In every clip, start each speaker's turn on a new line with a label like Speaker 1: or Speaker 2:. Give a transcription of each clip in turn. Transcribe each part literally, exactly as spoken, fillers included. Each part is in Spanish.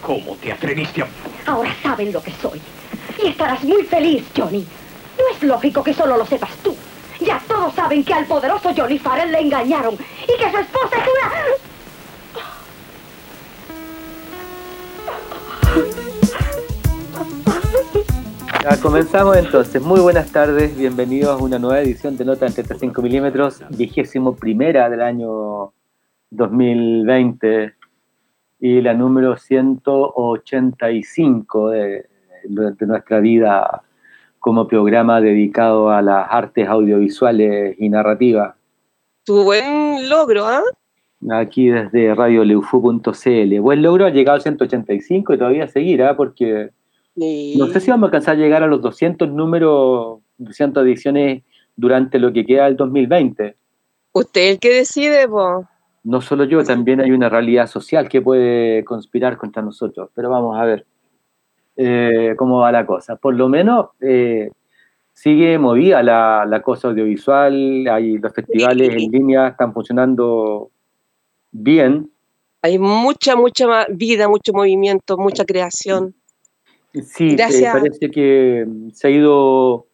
Speaker 1: ¿Cómo te atreviste a...?
Speaker 2: Ahora saben lo que soy. Y estarás muy feliz, Johnny. No es lógico que solo lo sepas tú. Ya todos saben que al poderoso Johnny Farrell le engañaron y que su esposa es una...
Speaker 3: Ya, comenzamos entonces. Muy buenas tardes, bienvenidos a una nueva edición de Nota en treinta y cinco milímetros, vigésimo primera del año dos mil veinte y la número ciento ochenta y cinco de, de nuestra vida como programa dedicado a las artes audiovisuales y narrativas.
Speaker 4: Tu buen logro, ¿ah? ¿eh?
Speaker 3: Aquí desde radio leufu punto c l. Buen logro, ha llegado al ciento ochenta y cinco y todavía seguirá, porque sí. No sé si vamos a alcanzar a llegar a los doscientos números, doscientas ediciones durante lo que queda del dos mil veinte.
Speaker 4: Usted es el que decide, po.
Speaker 3: No solo yo, también hay una realidad social que puede conspirar contra nosotros, pero vamos a ver eh, cómo va la cosa. Por lo menos eh, sigue movida la, la cosa audiovisual, hay los festivales sí. en línea están funcionando bien.
Speaker 4: Hay mucha, mucha vida, mucho movimiento, mucha creación.
Speaker 3: Sí, eh, parece que se ha ido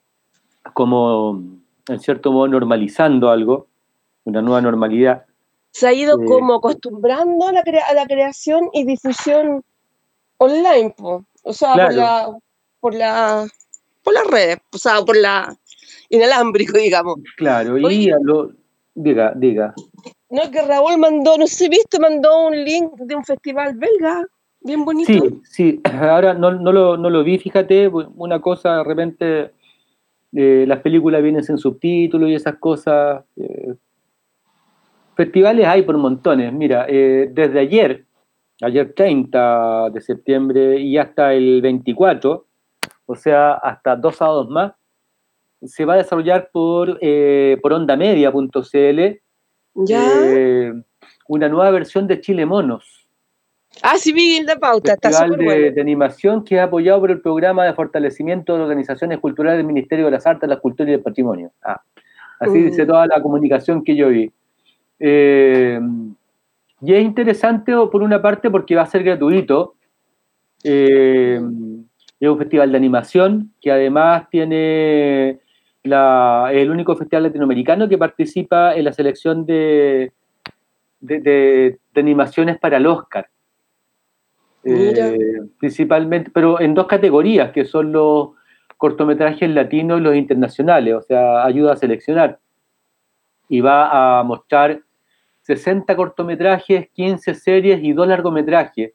Speaker 3: como, en cierto modo, normalizando algo, una nueva normalidad.
Speaker 4: Se ha ido eh, como acostumbrando a la, crea- a la creación y difusión online, po. O sea, claro. por la por la por las redes, o sea, por la inalámbrico, digamos.
Speaker 3: Claro, y Oye, a lo, diga, diga.
Speaker 4: No, que Raúl mandó, no sé, viste, mandó un link de un festival belga, bien bonito.
Speaker 3: Sí, sí, ahora no, no, lo, no lo vi, fíjate, una cosa, de repente eh, las películas vienen sin subtítulos y esas cosas. Eh, festivales hay por montones, mira, eh, desde ayer, ayer treinta de septiembre y hasta el veinticuatro, o sea, hasta dos sábados más, se va a desarrollar por, eh, por onda media punto c l eh, una nueva versión de Chile Monos.
Speaker 4: Ah, sí, vi en la pauta,
Speaker 3: Festival
Speaker 4: está súper
Speaker 3: de,
Speaker 4: bueno.
Speaker 3: de animación que es apoyado por el Programa de Fortalecimiento de Organizaciones Culturales del Ministerio de las Artes, la Cultura y el Patrimonio. Ah, así mm. dice toda la comunicación que yo vi. Eh, y es interesante por una parte porque va a ser gratuito. Eh, mm. Es un festival de animación que además tiene la, el único festival latinoamericano que participa en la selección de, de, de, de animaciones para el Oscar. Eh, principalmente, pero en dos categorías, que son los cortometrajes latinos y los internacionales, o sea, ayuda a seleccionar. Y va a mostrar sesenta cortometrajes, quince series y dos largometrajes,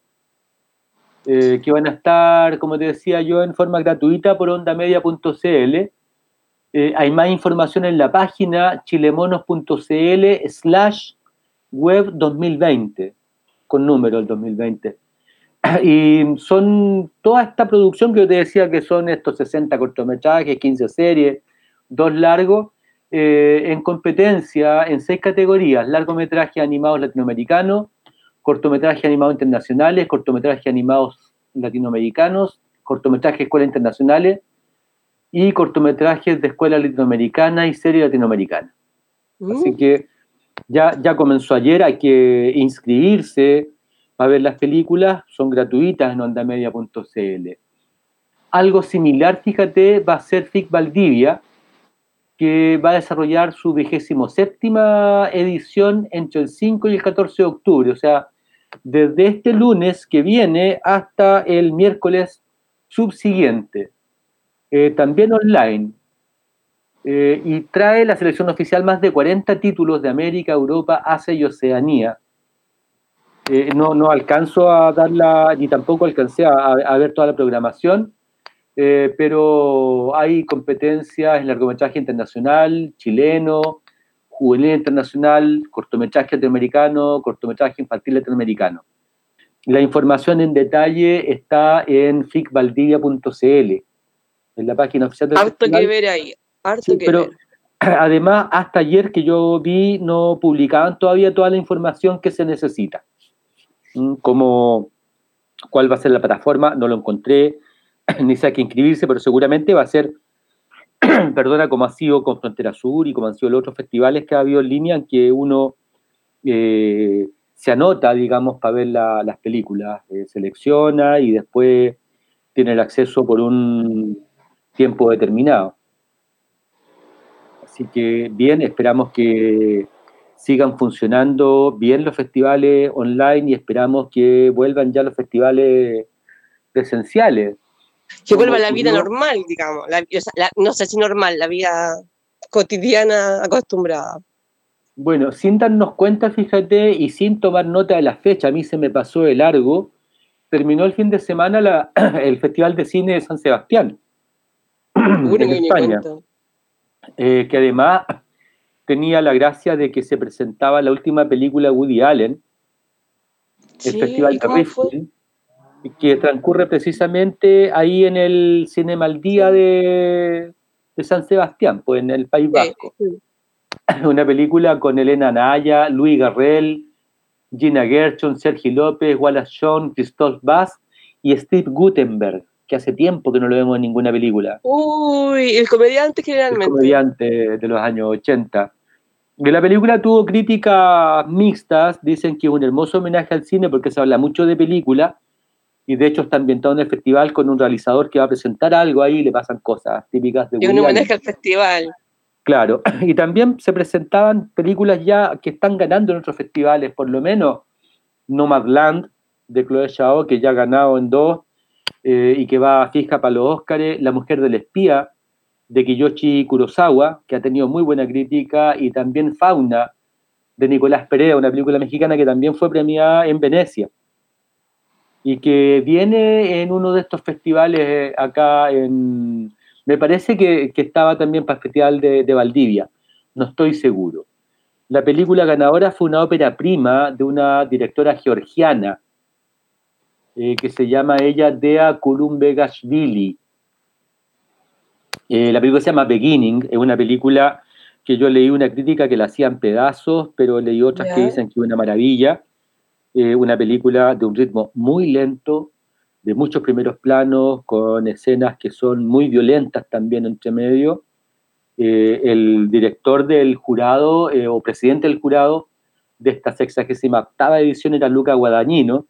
Speaker 3: eh, que van a estar, como te decía yo, en forma gratuita por onda media punto c l. Eh, hay más información en la página chilemonos punto c l slash web dos mil veinte, con número el dos mil veinte. Y son toda esta producción que yo te decía que son estos sesenta cortometrajes, quince series, dos largos, eh, en competencia en seis categorías: largometrajes animados latinoamericanos, cortometrajes animados internacionales, cortometrajes animados latinoamericanos, cortometrajes de escuelas internacionales y cortometrajes de escuela latinoamericana y serie latinoamericana. Uh. Así que ya, ya comenzó ayer, hay que inscribirse a ver las películas, son gratuitas en onda media punto c l. Algo similar, fíjate, va a ser F I C Valdivia, que va a desarrollar su vigésimo séptima edición entre el cinco y el catorce de octubre, o sea, desde este lunes que viene hasta el miércoles subsiguiente, eh, también online. Eh, y trae la selección oficial más de cuarenta títulos de América, Europa, Asia y Oceanía. Eh, no, no alcanzo a darla, ni tampoco alcancé a, a ver toda la programación, eh, pero hay competencias en largometraje internacional, chileno, juvenil internacional, cortometraje latinoamericano, cortometraje infantil latinoamericano. La información en detalle está en f i c valdivia punto c l, en la página oficial del
Speaker 4: Harto
Speaker 3: festival.
Speaker 4: que ver ahí, harto
Speaker 3: Sí,
Speaker 4: que
Speaker 3: pero
Speaker 4: ver.
Speaker 3: Además, hasta ayer que yo vi, no publicaban todavía toda la información que se necesita. Como cuál va a ser la plataforma, no lo encontré, ni sé a qué inscribirse, pero seguramente va a ser, perdona, como ha sido con Frontera Sur y como han sido los otros festivales que ha habido en línea, en que uno eh, se anota, digamos, para ver la, las películas, eh, selecciona y después tiene el acceso por un tiempo determinado. Así que bien, esperamos que sigan funcionando bien los festivales online y esperamos que vuelvan ya los festivales presenciales.
Speaker 4: Que vuelva la vida normal, digamos, la, o sea, la, no sé si normal, la vida cotidiana acostumbrada.
Speaker 3: Bueno, sin darnos cuenta, fíjate, y sin tomar nota de la fecha, a mí se me pasó de largo, terminó el fin de semana la, el Festival de Cine de San Sebastián,
Speaker 4: Uy,
Speaker 3: en España, eh, que además tenía la gracia de que se presentaba la última película de Woody Allen, el
Speaker 4: sí,
Speaker 3: Festival de Rifkin, que transcurre precisamente ahí en el Cinema al Día sí. de, de San Sebastián, pues en el País Vasco. Sí, sí. Una película con Elena Naya, Luis Garrel, Gina Gershon, Sergi López, Wallace Shawn, Christoph Bass y Steve Guttenberg, que hace tiempo que no lo vemos en ninguna película.
Speaker 4: Uy, el comediante generalmente.
Speaker 3: El comediante de los años ochenta. De la película tuvo críticas mixtas, dicen que es un hermoso homenaje al cine porque se habla mucho de película y de hecho está ambientado en el festival con un realizador que va a presentar algo ahí y le pasan cosas típicas de
Speaker 4: Woody Allen. Y un homenaje al festival.
Speaker 3: Claro, y también se presentaban películas ya que están ganando en otros festivales, por lo menos Nomadland de Chloe Zhao, que ya ha ganado en dos eh, y que va fija para los Óscares, La mujer del espía de Kiyoshi Kurosawa, que ha tenido muy buena crítica, y también Fauna de Nicolás Perea, una película mexicana que también fue premiada en Venecia y que viene en uno de estos festivales acá en... Me parece que, que estaba también para el Festival de, de Valdivia, no estoy seguro. La película ganadora fue una ópera prima de una directora georgiana eh, que se llama ella Dea Kulumbegashvili. Eh, la película se llama Beginning, es una película que yo leí una crítica que la hacían pedazos, pero leí otras yeah. que dicen que es una maravilla. Eh, una película de un ritmo muy lento, de muchos primeros planos, con escenas que son muy violentas también entre medio. Eh, el director del jurado, eh, o presidente del jurado, de esta sexagésima octava edición era Luca Guadagnino,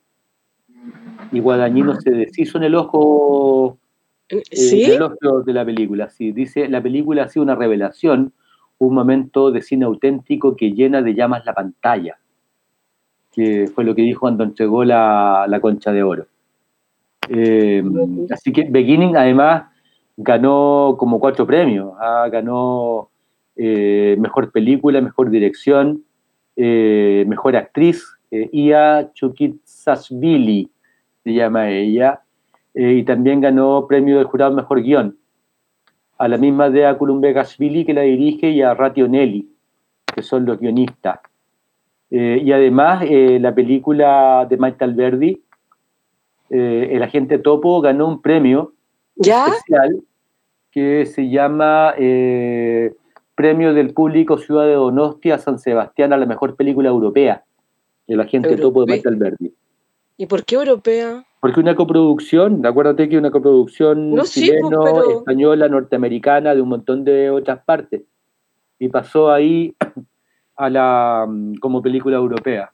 Speaker 3: y Guadagnino se deshizo en el ojo, eh,
Speaker 4: ¿Sí?
Speaker 3: en el ojo de la película. Sí, dice, la película ha sido una revelación, un momento de cine auténtico que llena de llamas la pantalla, que fue lo que dijo cuando entregó la, la Concha de Oro. Eh, así que Beginning además ganó como cuatro premios, ¿ah? Ganó eh, mejor película, mejor dirección, eh, mejor actriz, eh, Ia Chukitsashvili se llama ella, eh, y también ganó premio del jurado mejor guión, a la misma Dea Kulumbegashvili que la dirige y a Ratio Nelly, que son los guionistas. Eh, y además eh, la película de Maite Alberdi, eh, El agente Topo, ganó un premio
Speaker 4: ¿Ya?
Speaker 3: especial que se llama eh, Premio del Público Ciudad de Donostia San Sebastián a la mejor película europea, El agente Europea. Topo de Maite Alberdi.
Speaker 4: ¿Y por qué europea?
Speaker 3: Porque una coproducción, acuérdate que una coproducción
Speaker 4: no,
Speaker 3: chileno,
Speaker 4: sí, pero...
Speaker 3: española, norteamericana, de un montón de otras partes, y pasó ahí a la como película europea,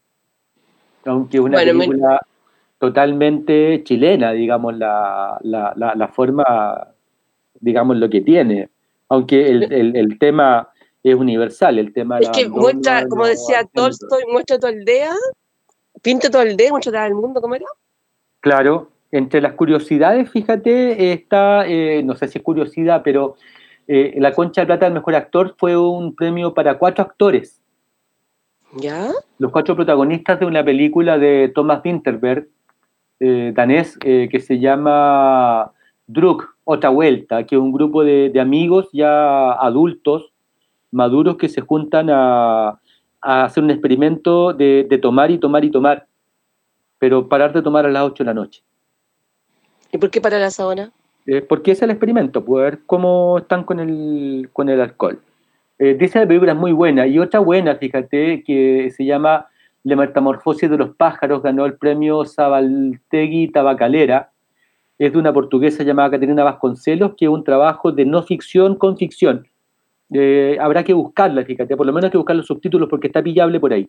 Speaker 3: aunque es una bueno, película me... totalmente chilena, digamos, la, la, la, la forma, digamos, lo que tiene, aunque el, el, el tema es universal, el tema
Speaker 4: es que muestra, como decía Tolstoy, muestra tu aldea, pinta tu aldea, muestra el mundo, ¿cómo era?
Speaker 3: Claro, entre las curiosidades, fíjate, está, eh, no sé si es curiosidad, pero eh, la Concha de Plata del mejor actor fue un premio para cuatro actores.
Speaker 4: ¿Ya?
Speaker 3: Los cuatro protagonistas de una película de Thomas Vinterberg, eh, danés, eh, que se llama Druk, Otra Vuelta, que es un grupo de, de amigos ya adultos, maduros, que se juntan a, a hacer un experimento de, de tomar y tomar y tomar, pero parar de tomar a las ocho de la noche.
Speaker 4: ¿Y por qué parar a esa hora?
Speaker 3: Eh, porque es el experimento, pues, ver cómo están con el, con el alcohol. Eh, dice la película es muy buena, y otra buena, fíjate, que se llama La metamorfosis de los pájaros, ganó el premio Sabaltegui Tabacalera, es de una portuguesa llamada Caterina Vasconcelos, que es un trabajo de no ficción con ficción. Eh, habrá que buscarla, fíjate, por lo menos hay que buscar los subtítulos porque está pillable por ahí.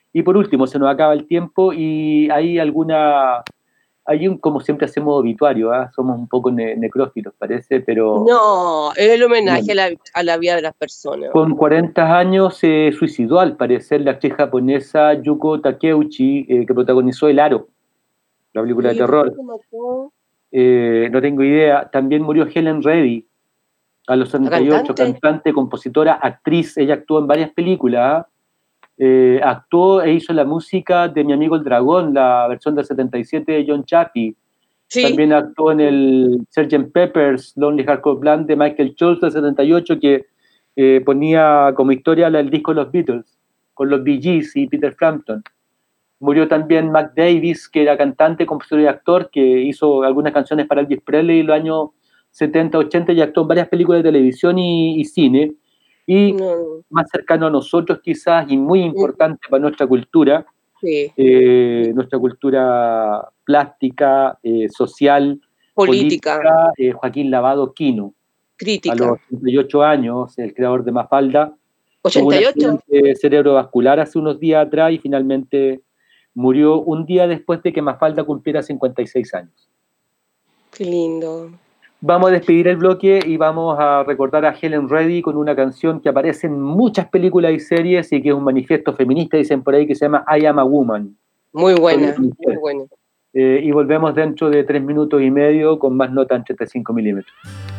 Speaker 3: Y por último, se nos acaba el tiempo y hay alguna, hay un, como siempre hacemos obituario, ¿eh? Somos un poco ne necrófilos, parece, pero...
Speaker 4: No, es el homenaje
Speaker 3: Bueno,
Speaker 4: a la, a la vida de las personas.
Speaker 3: con cuarenta años se suicidó, al parecer, la actriz japonesa Yuko Takeuchi, eh, que protagonizó El Aro, la película de
Speaker 4: Oye, ¿por qué
Speaker 3: terror.
Speaker 4: se mató?
Speaker 3: Eh, no tengo idea. También murió Helen Reddy a los
Speaker 4: ¿La
Speaker 3: setenta y ocho,
Speaker 4: cantante?
Speaker 3: cantante, compositora, actriz. Ella actuó en varias películas. Eh, actuó e hizo la música de Mi Amigo el Dragón, la versión del setenta y siete de John Chaffee.
Speaker 4: Sí.
Speaker 3: También actuó en el sergeant Pepper's Lonely Hearts Band de Michael Schultz del setenta y ocho, que eh, ponía como historia el disco de los Beatles, con los Bee Gees y Peter Frampton. Murió también Mac Davis, que era cantante, compositor y actor, que hizo algunas canciones para Elvis Presley en los años setenta, ochenta y actuó en varias películas de televisión y, y cine. Y
Speaker 4: No.
Speaker 3: más cercano a nosotros quizás, y muy importante para nuestra cultura,
Speaker 4: Sí.
Speaker 3: eh, nuestra cultura plástica, eh, social,
Speaker 4: Política.
Speaker 3: política, eh, Joaquín Lavado Quino.
Speaker 4: Crítica.
Speaker 3: A los ochenta y ocho años, el creador de Mafalda, tuvo un
Speaker 4: ¿ochenta y ocho?
Speaker 3: accidente cerebrovascular hace unos días atrás y finalmente murió un día después de que Mafalda cumpliera cincuenta y seis años.
Speaker 4: Qué lindo.
Speaker 3: Vamos a despedir el bloque y vamos a recordar a Helen Reddy con una canción que aparece en muchas películas y series y que es un manifiesto feminista, dicen por ahí, que se llama I Am a Woman.
Speaker 4: Muy buena, muy buena.
Speaker 3: Eh, y volvemos dentro de tres minutos y medio con más nota en treinta y cinco milímetros.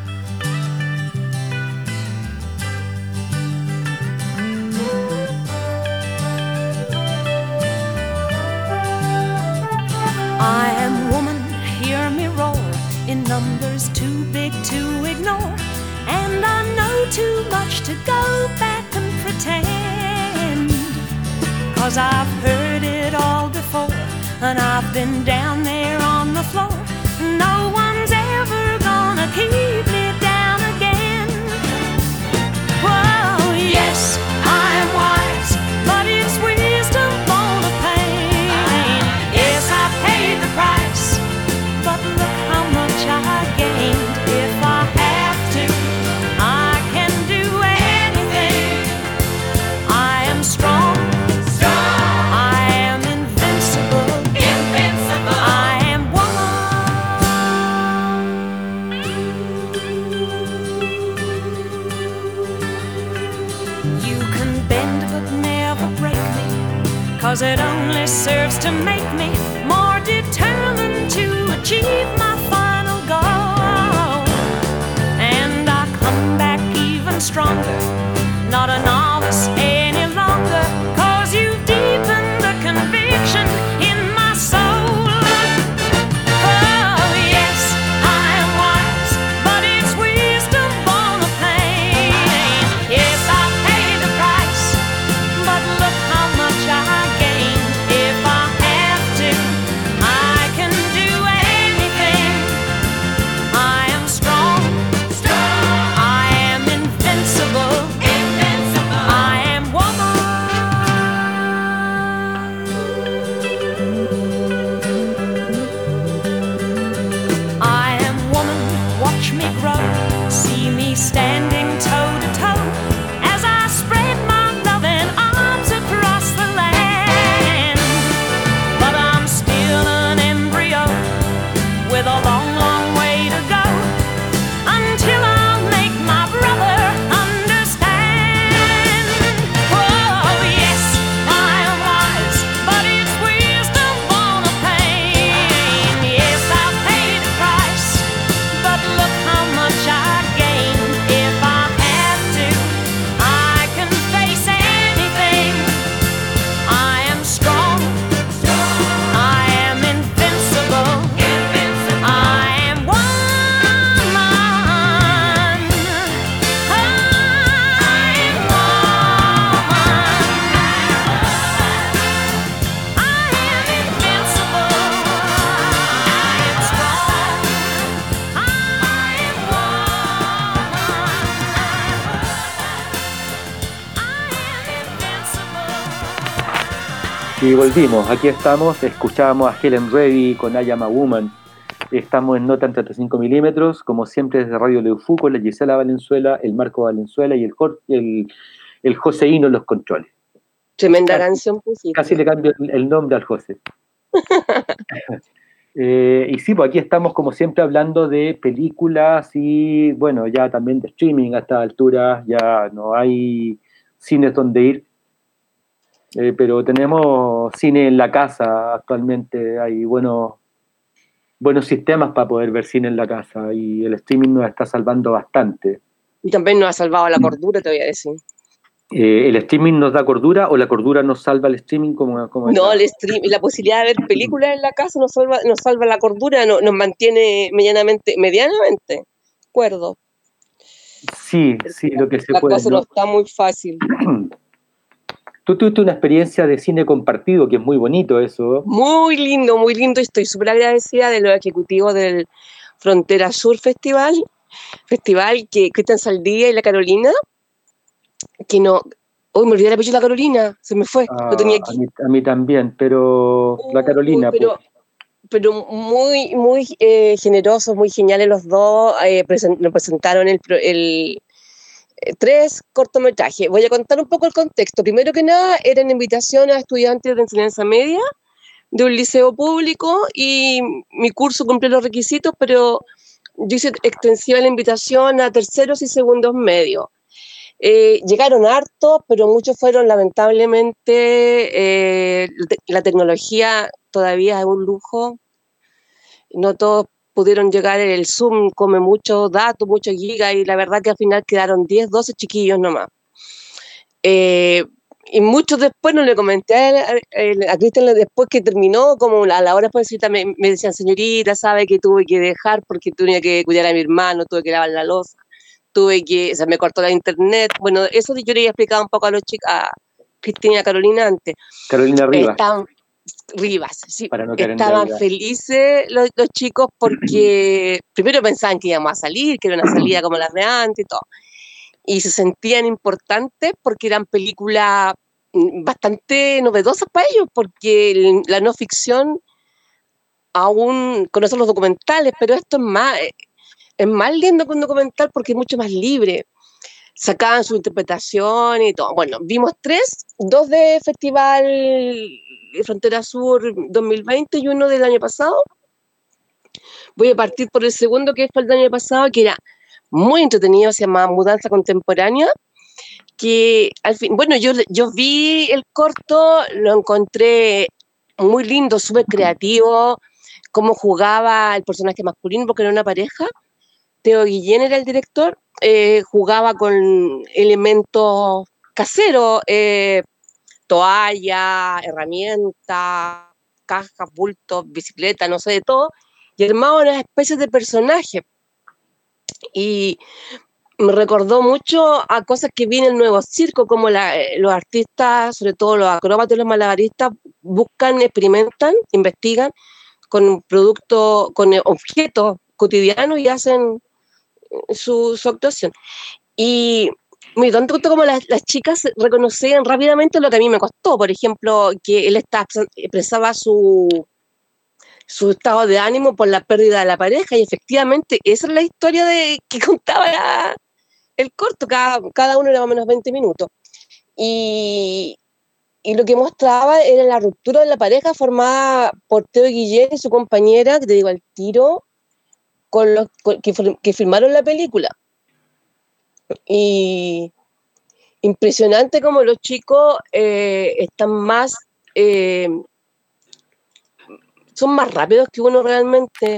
Speaker 1: I am woman, hear me roar, in numbers too big to ignore, and I know too much to go back and pretend, 'cause I've heard it all before, and I've been down there on the floor. No one's ever gonna keep me down again. Whoa, yes, I am wise, but it's wisdom born of pain. Yes, I paid the price, but look how much I gained. If I have to, I can do anything. I am strong, strong. I am invincible, invincible. I am woman. You can bend but never break me, 'cause it only serves to make me more determined to achieve my final goal. And I come back even stronger, not a novice any longer, 'cause you've deepened the conviction in my soul. Oh yes, I am wise, but it's wisdom born of pain. Yes, I paid the price, but look how much I gained. If I have to, I can do anything. I am strong, strong. I am invincible, invincible. I am woman. I am woman, watch me grow, see me standing toe to toe, as I spread my loving arms across the land. But I'm still an embryo with a long, long way to go, until I'll make my brother understand. Oh yes, I am wise, but it's wisdom born of pain. Yes, I've paid the price, but look how much I gained. If I have to, I can face anything. I am strong, I am invincible, invincible. I am woman. I am woman. I am invincible. I am strong. I am woman. I am invincible.
Speaker 3: Y volvimos, aquí estamos, escuchábamos a Helen Reddy con I Am a Woman. Estamos en nota en treinta y cinco milímetros, como siempre desde Radio Leufú, con la Gisela Valenzuela, el Marco Valenzuela y el, Jorge, el, el Joseíno en los controles.
Speaker 4: Tremenda
Speaker 3: casi,
Speaker 4: canción pusiste.
Speaker 3: Casi le cambio el, el nombre al José. eh, y sí, pues aquí estamos como siempre hablando de películas y bueno, ya también de streaming a esta altura, ya no hay cines donde ir, eh, pero tenemos cine en la casa actualmente, hay buenos, buenos sistemas para poder ver cine en la casa y el streaming nos está salvando bastante.
Speaker 4: Y también nos ha salvado la cordura, te voy a decir.
Speaker 3: Eh, ¿el streaming nos da cordura o la cordura nos salva el streaming? Como, como
Speaker 4: No,
Speaker 3: la...
Speaker 4: el stream, la posibilidad de ver películas en la casa nos salva, nos salva la cordura, no, nos mantiene medianamente, medianamente cuerdo.
Speaker 3: Sí, sí, lo que se
Speaker 4: La
Speaker 3: puede.
Speaker 4: cosa
Speaker 3: ¿No?
Speaker 4: no está muy fácil.
Speaker 3: Tú tuviste una experiencia de cine compartido, que es muy bonito eso.
Speaker 4: Muy lindo, muy lindo. Estoy súper agradecida de los ejecutivos del Frontera Sur Festival, festival que Cristian Saldía y la Carolina, que no... Hoy me olvidé el apellido de la Carolina, se me fue,
Speaker 3: Ah,
Speaker 4: lo tenía
Speaker 3: a,
Speaker 4: aquí.
Speaker 3: mí, a mí también, pero la Carolina.
Speaker 4: Uy, pero,
Speaker 3: pues.
Speaker 4: pero muy, muy eh, generosos, muy geniales los dos. Eh, present, nos presentaron el, el eh, tres cortometrajes. Voy a contar un poco el contexto. Primero que nada, eran invitaciones a estudiantes de enseñanza media de un liceo público y mi curso cumplió los requisitos, pero yo hice extensiva la invitación a terceros y segundos medios. Eh, llegaron hartos, pero muchos fueron lamentablemente, eh, la tecnología todavía es un lujo, no todos pudieron llegar, el Zoom come muchos datos, muchos gigas, y la verdad que al final quedaron diez, doce chiquillos nomás. Eh, y muchos después no le comenté a, a, a Cristian después que terminó, como a la hora después me, me decían, señorita, sabe que tuve que dejar porque tenía que cuidar a mi hermano, tuve que lavar la loza, tuve que, o sea, me cortó la internet. Bueno, eso yo le había explicado un poco a los chicos, a Cristina y a Carolina antes.
Speaker 3: Carolina Rivas.
Speaker 4: Estaban, Rivas, sí,
Speaker 3: para no
Speaker 4: estaban felices los, los chicos porque primero pensaban que íbamos a salir, que era una salida como las de antes y todo. Y se sentían importantes porque eran películas bastante novedosas para ellos, porque la no ficción aún conocen los documentales, pero esto es más, es más lindo que un documental porque es mucho más libre. Sacaban su interpretación y todo. Bueno, vimos tres, dos de Festival Frontera Sur dos mil veinte y uno del año pasado. Voy a partir por el segundo, que fue el del año pasado, que era muy entretenido, se llama Mudanza Contemporánea, que al fin, bueno, yo, yo vi el corto, lo encontré muy lindo, súper creativo, cómo jugaba el personaje masculino, porque era una pareja. Teo Guillén era el director, eh, jugaba con elementos caseros, eh, toalla, herramientas, cajas, bultos, bicicleta, no sé, de todo, y armaba una especie de personaje. Y me recordó mucho a cosas que vi en el nuevo circo, como la, los artistas, sobre todo los acróbatas y los malabaristas, buscan, experimentan, investigan con productos, con objetos cotidianos y hacen su, su actuación. Y muy tanto como las, las chicas reconocían rápidamente lo que a mí me costó. Por ejemplo, que él está, expresaba su, su estado de ánimo por la pérdida de la pareja, y efectivamente esa es la historia de, que contaba la, el corto, cada, cada uno era más o menos veinte minutos. Y, y lo que mostraba era la ruptura de la pareja formada por Teo Guillén y su compañera, que te digo al tiro, con los con, que, que filmaron la película. Y impresionante como los chicos eh, están más, eh, son más rápidos que uno realmente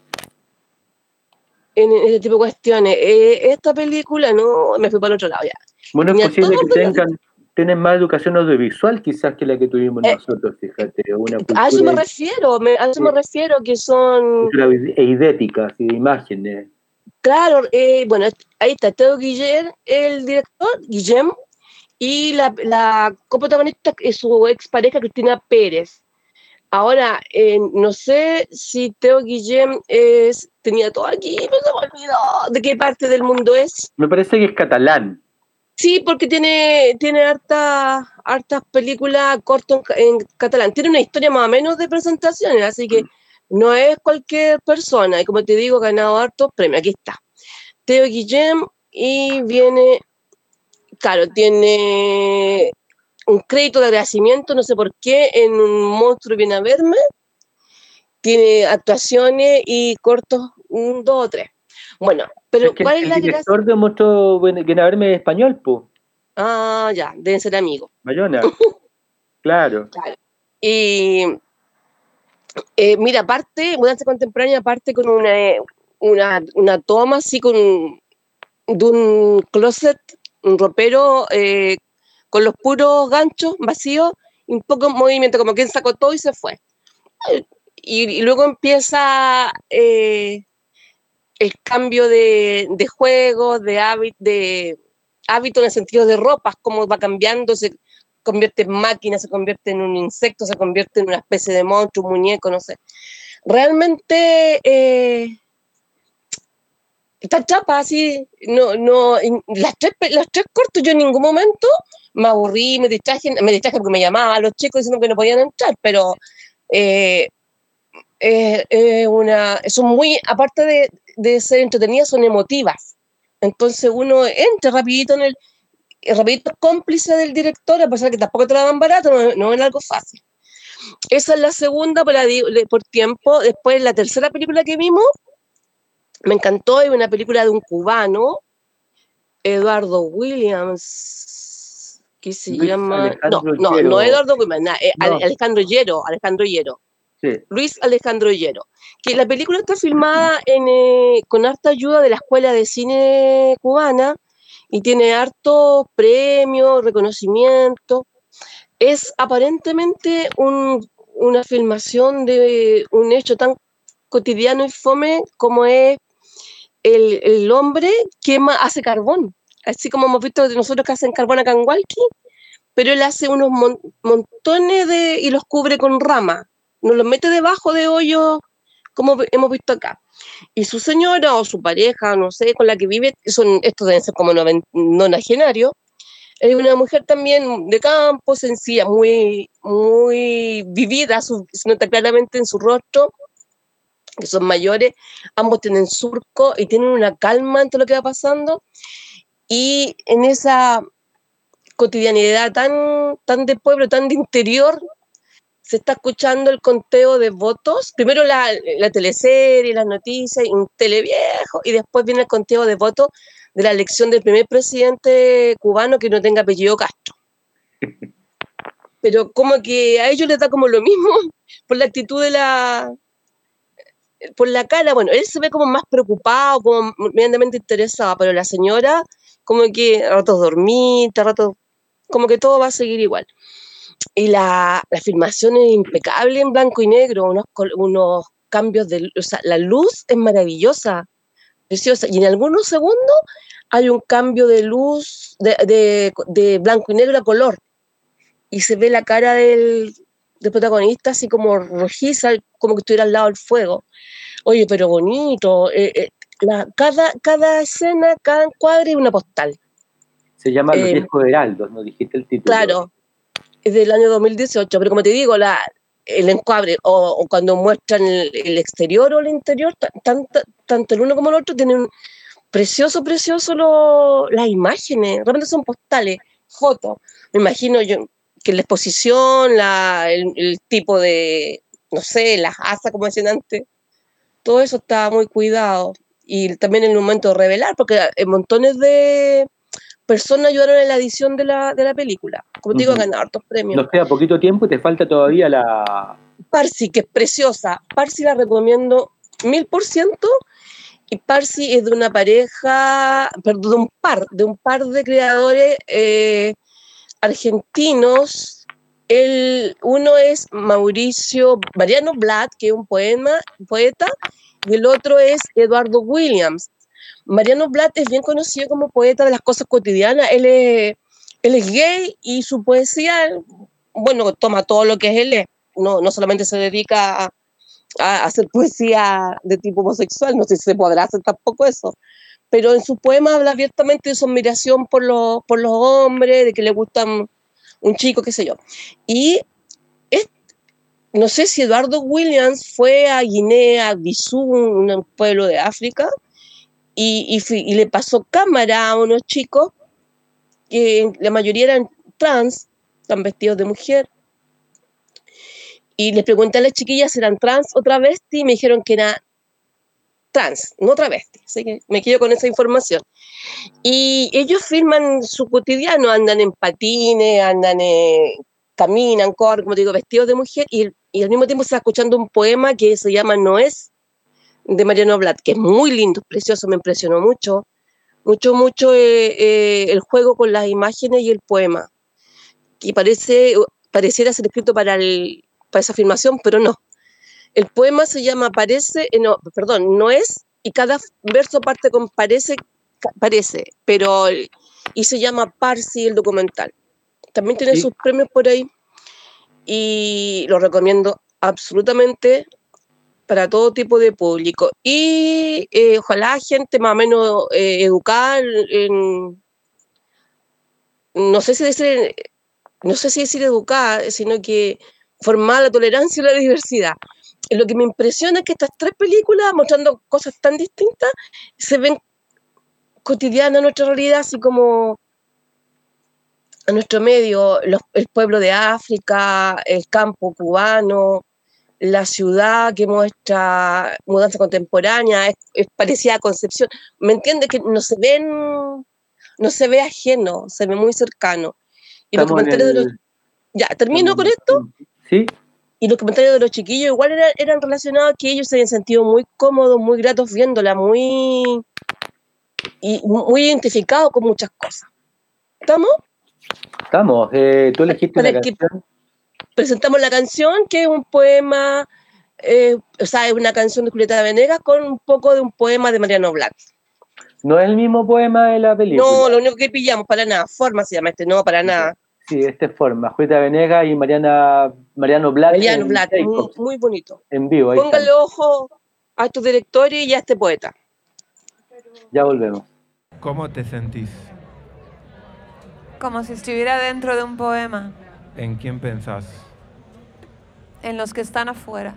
Speaker 4: en, en este tipo de cuestiones. Eh, esta película, no, me fui para el otro lado ya.
Speaker 3: Bueno, es
Speaker 4: Tenía
Speaker 3: posible que
Speaker 4: todo,
Speaker 3: tengan, tienen más educación audiovisual quizás que la que tuvimos
Speaker 4: eh,
Speaker 3: nosotros, fíjate, una
Speaker 4: a eso me
Speaker 3: cultura
Speaker 4: refiero, me, a eso me refiero, que son...
Speaker 3: eidética, así, de imágenes.
Speaker 4: Claro, eh, bueno, ahí está Teo Guillén, el director, Guillem, y la, la coprotagonista es su expareja Cristina Pérez. Ahora, eh, no sé si Teo Guillem es, tenía todo aquí, pero se me olvidó de qué parte del mundo es.
Speaker 3: Me parece que es catalán.
Speaker 4: Sí, porque tiene, tiene hartas hartas películas cortas en, en catalán. Tiene una historia más o menos de presentaciones, así que no es cualquier persona. Y como te digo, ha ganado hartos premios. Aquí está. Teo Guillem, y viene, claro, tiene un crédito de agradecimiento, no sé por qué, en Un monstruo viene a verme. Tiene actuaciones y cortos, un, dos o tres. Bueno, pero
Speaker 3: Es que
Speaker 4: ¿cuál es
Speaker 3: el
Speaker 4: la gracia?
Speaker 3: director de Monstruo viene a verme es español, pues.
Speaker 4: Ah, ya, deben ser amigos.
Speaker 3: Bayona, claro.
Speaker 4: Claro. Y eh, mira, aparte, Mudanza Contemporánea, aparte con una, una, una toma así con de un closet, un ropero eh, con los puros ganchos vacíos y un poco en movimiento, como quien sacó todo y se fue. Y, y luego empieza eh, el cambio de, de juegos, de, hábit, de hábito en el sentido de ropas, cómo va cambiando, se convierte en máquina, se convierte en un insecto, se convierte en una especie de monstruo, un muñeco, no sé. Realmente eh, está chapa, así, no, no, las tres, los tres cortos yo en ningún momento me aburrí, me distraje, me distraje porque me llamaban los chicos diciendo que no podían entrar, pero eh, eh, eh, una, son muy, aparte de, de ser entretenidas, son emotivas. Entonces uno entra rapidito en el, rapidito cómplice del director, a pesar que tampoco te la dan barato, no, no es algo fácil. Esa es la segunda por, la, por tiempo. Después la tercera película que vimos, me encantó, es una película de un cubano, Eduardo Williams, que se
Speaker 3: Luis
Speaker 4: llama... No,
Speaker 3: Alejandro
Speaker 4: no,
Speaker 3: Llero.
Speaker 4: no Eduardo Williams, no,
Speaker 3: No.
Speaker 4: Alejandro Llero, Alejandro Llero.
Speaker 3: Sí.
Speaker 4: Luis Alejandro Llero, que la película está filmada en, eh, con harta ayuda de la Escuela de Cine Cubana y tiene hartos premios, reconocimientos. Es aparentemente un, una filmación de un hecho tan cotidiano y fome como es el, el hombre quema, hace carbón, así como hemos visto de nosotros que hacen carbón acá en Hualqui, pero él hace unos mon, montones de y los cubre con rama, nos los mete debajo de hoyos como hemos visto acá. Y su señora o su pareja, no sé, con la que vive, son, estos deben ser como nonagenarios, es una mujer también de campo, sencilla, muy, muy vivida, su, se nota claramente en su rostro, que son mayores, ambos tienen surco y tienen una calma en todo lo que va pasando, y en esa cotidianidad tan, tan de pueblo, tan de interior, se está escuchando el conteo de votos, primero la, la teleserie, las noticias, un televiejo, y después viene el conteo de votos de la elección del primer presidente cubano que no tenga apellido Castro. Pero como que a ellos les da como lo mismo por la actitud de la... por la cara, bueno, él se ve como más preocupado, como medianamente interesado, pero la señora como que a ratos dormita, a ratos como que todo va a seguir igual. Y la, la filmación es impecable en blanco y negro, unos, unos cambios de... O sea, la luz es maravillosa, preciosa, y en algunos segundos hay un cambio de luz de, de, de blanco y negro a color, y se ve la cara del, del protagonista así como rojiza, como que estuviera al lado del fuego. Oye, pero bonito, eh, eh, la, cada, cada escena, cada encuadre es una postal.
Speaker 3: Se llama Los
Speaker 4: eh,
Speaker 3: Viejos Heraldos, ¿no dijiste el título?
Speaker 4: Claro, es del año dos mil dieciocho, pero como te digo, la, el encuadre, o, o cuando muestran el, el exterior o el interior, tanto, tanto el uno como el otro tienen precioso, precioso lo, las imágenes, realmente son postales, fotos. Me imagino yo que la exposición, la, el, el tipo de, no sé, las asas, como decían antes, todo eso está muy cuidado. Y también en el momento de revelar, porque montones de personas ayudaron en la edición de la, de la película. Como te digo,
Speaker 3: Uh-huh.
Speaker 4: ganar hartos premios.
Speaker 3: Nos queda poquito tiempo y te falta todavía la...
Speaker 4: Parsi, que es preciosa. Parsi la recomiendo mil por ciento. Y Parsi es de una pareja, perdón, de un par, de un par de creadores eh, argentinos. El, uno es Mauricio Mariano Blatt, que es un poema, un poeta, y el otro es Eduardo Williams. Mariano Blatt es bien conocido como poeta de las cosas cotidianas. Él es, él es gay y su poesía, bueno, toma todo lo que es él, no, no solamente se dedica a, a hacer poesía de tipo homosexual, no sé si se podrá hacer tampoco eso, pero en su poema habla abiertamente de su admiración por los, por los hombres, de que le gustan un chico, qué sé yo. Y es, no sé si Eduardo Williams fue a Guinea, Bissau, un pueblo de África, y, y, y le pasó cámara a unos chicos, que la mayoría eran trans, están vestidos de mujer. Y les pregunté a las chiquillas si eran trans o travesti y me dijeron que era trans, no travesti. Así que me quedo con esa información. Y ellos filman su cotidiano, andan en patines, andan, eh, caminan, corren, como te digo, vestidos de mujer, y, y al mismo tiempo se está escuchando un poema que se llama No es, de Mariano Blatt, que es muy lindo, precioso, me impresionó mucho, mucho, mucho eh, eh, el juego con las imágenes y el poema, que parece, pareciera ser escrito para, el, para esa filmación, pero no. El poema se llama Parece, eh, no, perdón, No es, y cada verso parte con parece, parece, pero, y se llama Parsi el documental. También tiene
Speaker 3: Sí.
Speaker 4: sus premios por ahí, y lo recomiendo absolutamente para todo tipo de público. Y eh, ojalá gente más o menos eh, educada en, no sé si decir, no sé si decir educada, sino que formada la tolerancia y la diversidad. Lo que me impresiona es que estas tres películas, mostrando cosas tan distintas, se ven cotidianas en nuestra realidad, así como a nuestro medio, los, el pueblo de África, el campo cubano, la ciudad que muestra mudanza contemporánea, es, es parecida a Concepción. ¿Me entiendes? Que no se ven, no se ve ajeno, se ve muy cercano. Y los comentarios el... de los... Ya, termino Estamos... con esto.
Speaker 3: Sí.
Speaker 4: Y los comentarios de los chiquillos igual eran, eran relacionados a que ellos se habían sentido muy cómodos, muy gratos viéndola, muy, y muy identificados con muchas cosas. ¿Estamos?
Speaker 3: Estamos. Eh, ¿Tú elegiste una canción?
Speaker 4: Presentamos la canción, que es un poema, eh, o sea, es una canción de Julieta Venegas con un poco de un poema de Mariano Blatt.
Speaker 3: ¿No es el mismo poema de la película?
Speaker 4: No, lo único que pillamos, para nada. Forma se llama este, no, para nada.
Speaker 3: Sí, este es Forma. Julieta Venegas y Mariana, Mariano Blatt.
Speaker 4: Mariano Blatt, muy, muy bonito.
Speaker 3: En vivo. Ahí
Speaker 4: Póngale
Speaker 3: están.
Speaker 4: ojo a tu directorio y a este poeta.
Speaker 3: Ya volvemos.
Speaker 5: ¿Cómo te sentís?
Speaker 6: Como si estuviera dentro de un poema.
Speaker 5: ¿En quién pensás?
Speaker 6: En los que están afuera.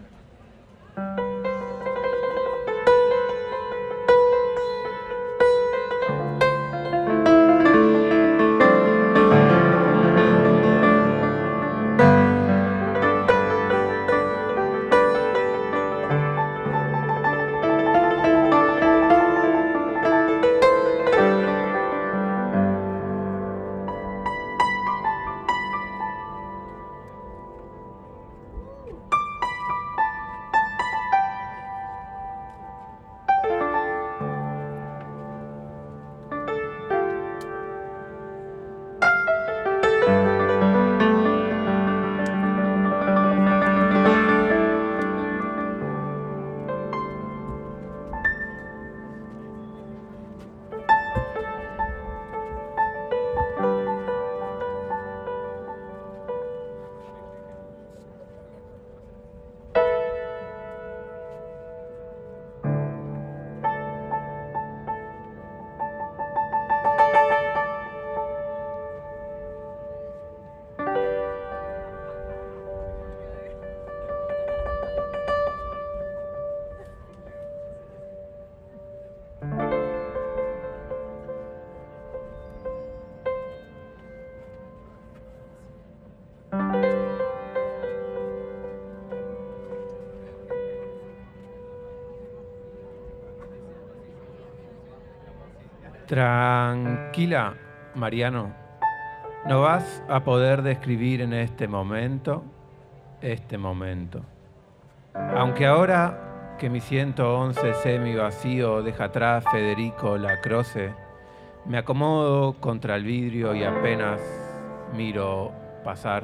Speaker 5: Tranquila, Mariano. No vas a poder describir en este momento, este momento. Aunque ahora que mi ciento once semi vacío deja atrás Federico Lacroce, me acomodo contra el vidrio y apenas miro pasar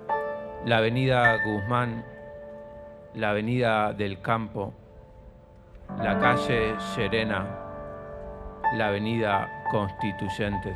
Speaker 5: la avenida Guzmán, la avenida del Campo, la calle Llerena, la avenida Constituyentes.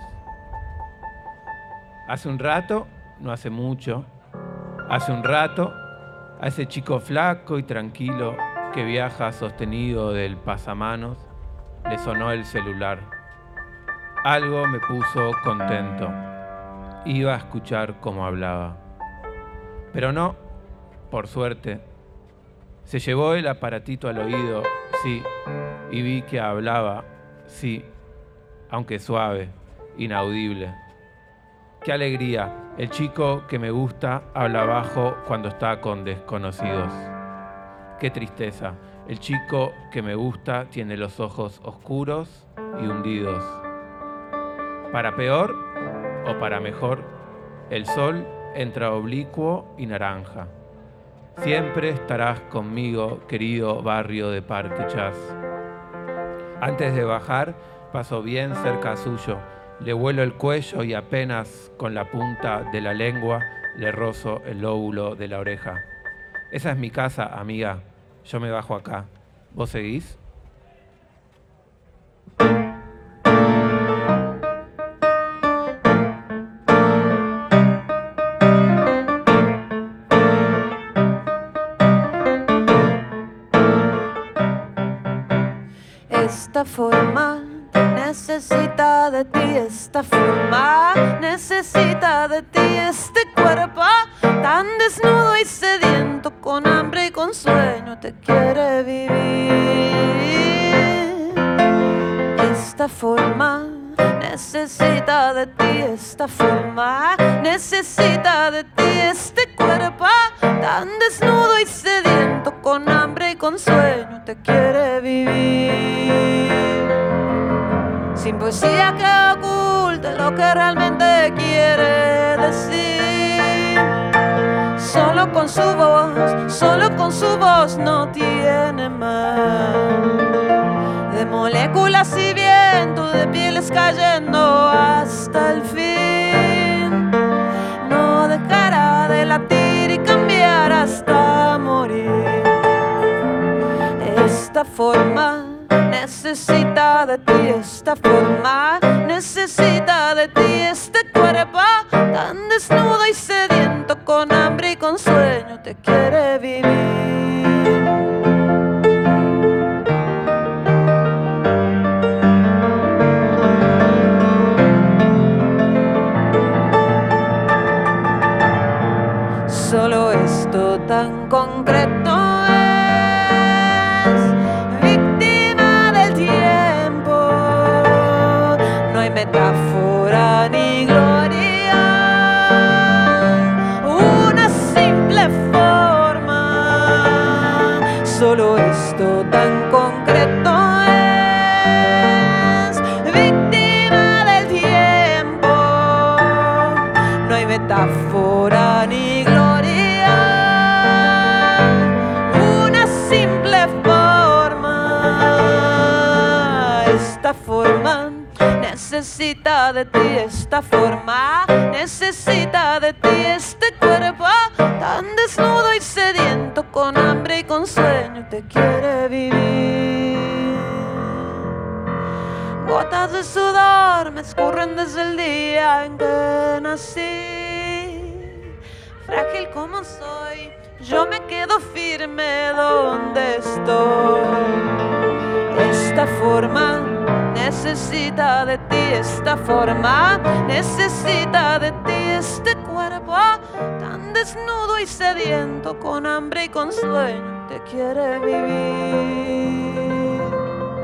Speaker 5: Hace un rato, no hace mucho, hace un rato, a ese chico flaco y tranquilo que viaja sostenido del pasamanos, le sonó el celular. Algo me puso contento. Iba a escuchar cómo hablaba. Pero no, por suerte. Se llevó el aparatito al oído, sí, y vi que hablaba, sí, aunque suave, inaudible. ¡Qué alegría! El chico que me gusta habla bajo cuando está con desconocidos. Qué tristeza. El chico que me gusta tiene los ojos oscuros y hundidos. Para peor o para mejor, el sol entra oblicuo y naranja. Siempre estarás conmigo, querido barrio de Parque Chas. Antes de bajar, paso bien cerca suyo. Le vuelo el cuello y apenas con la punta de la lengua le rozo el lóbulo de la oreja. Esa es mi casa, amiga. Yo me bajo acá. ¿Vos seguís?
Speaker 6: Esta forma necesita de ti, esta forma necesita de ti, este cuerpo tan desnudo y sediento, con hambre y con sueño te quiere vivir. Esta forma necesita de ti, esta forma necesita de ti, este cuerpo tan desnudo y sediento, con hambre y con sueño te quiere vivir. Sin poesía que oculte lo que realmente quiere decir. Solo con su voz, solo con su voz no tiene más. De moléculas y viento, de pieles cayendo hasta el fin. No dejará de latir y cambiar hasta morir. Esta forma necesita de ti, esta forma necesita de ti, este cuerpo tan desnudo y sediento, con hambre y con sueño te quiere vivir. Solo esto tan concreto metáfora ni gloria, una simple forma. Solo esto tan concreto es víctima del tiempo. No hay metáfora ni gloria, una simple forma. Esta forma necesita de ti, esta forma necesita de ti, este cuerpo tan desnudo y sediento, con hambre y con sueño te quiere vivir. Gotas de sudor me escurren desde el día en que nací. Frágil como soy, yo me quedo firme donde estoy. Esta forma necesita de ti, esta forma necesita de ti, este cuerpo tan desnudo y sediento, con hambre y con sueño te quiere vivir.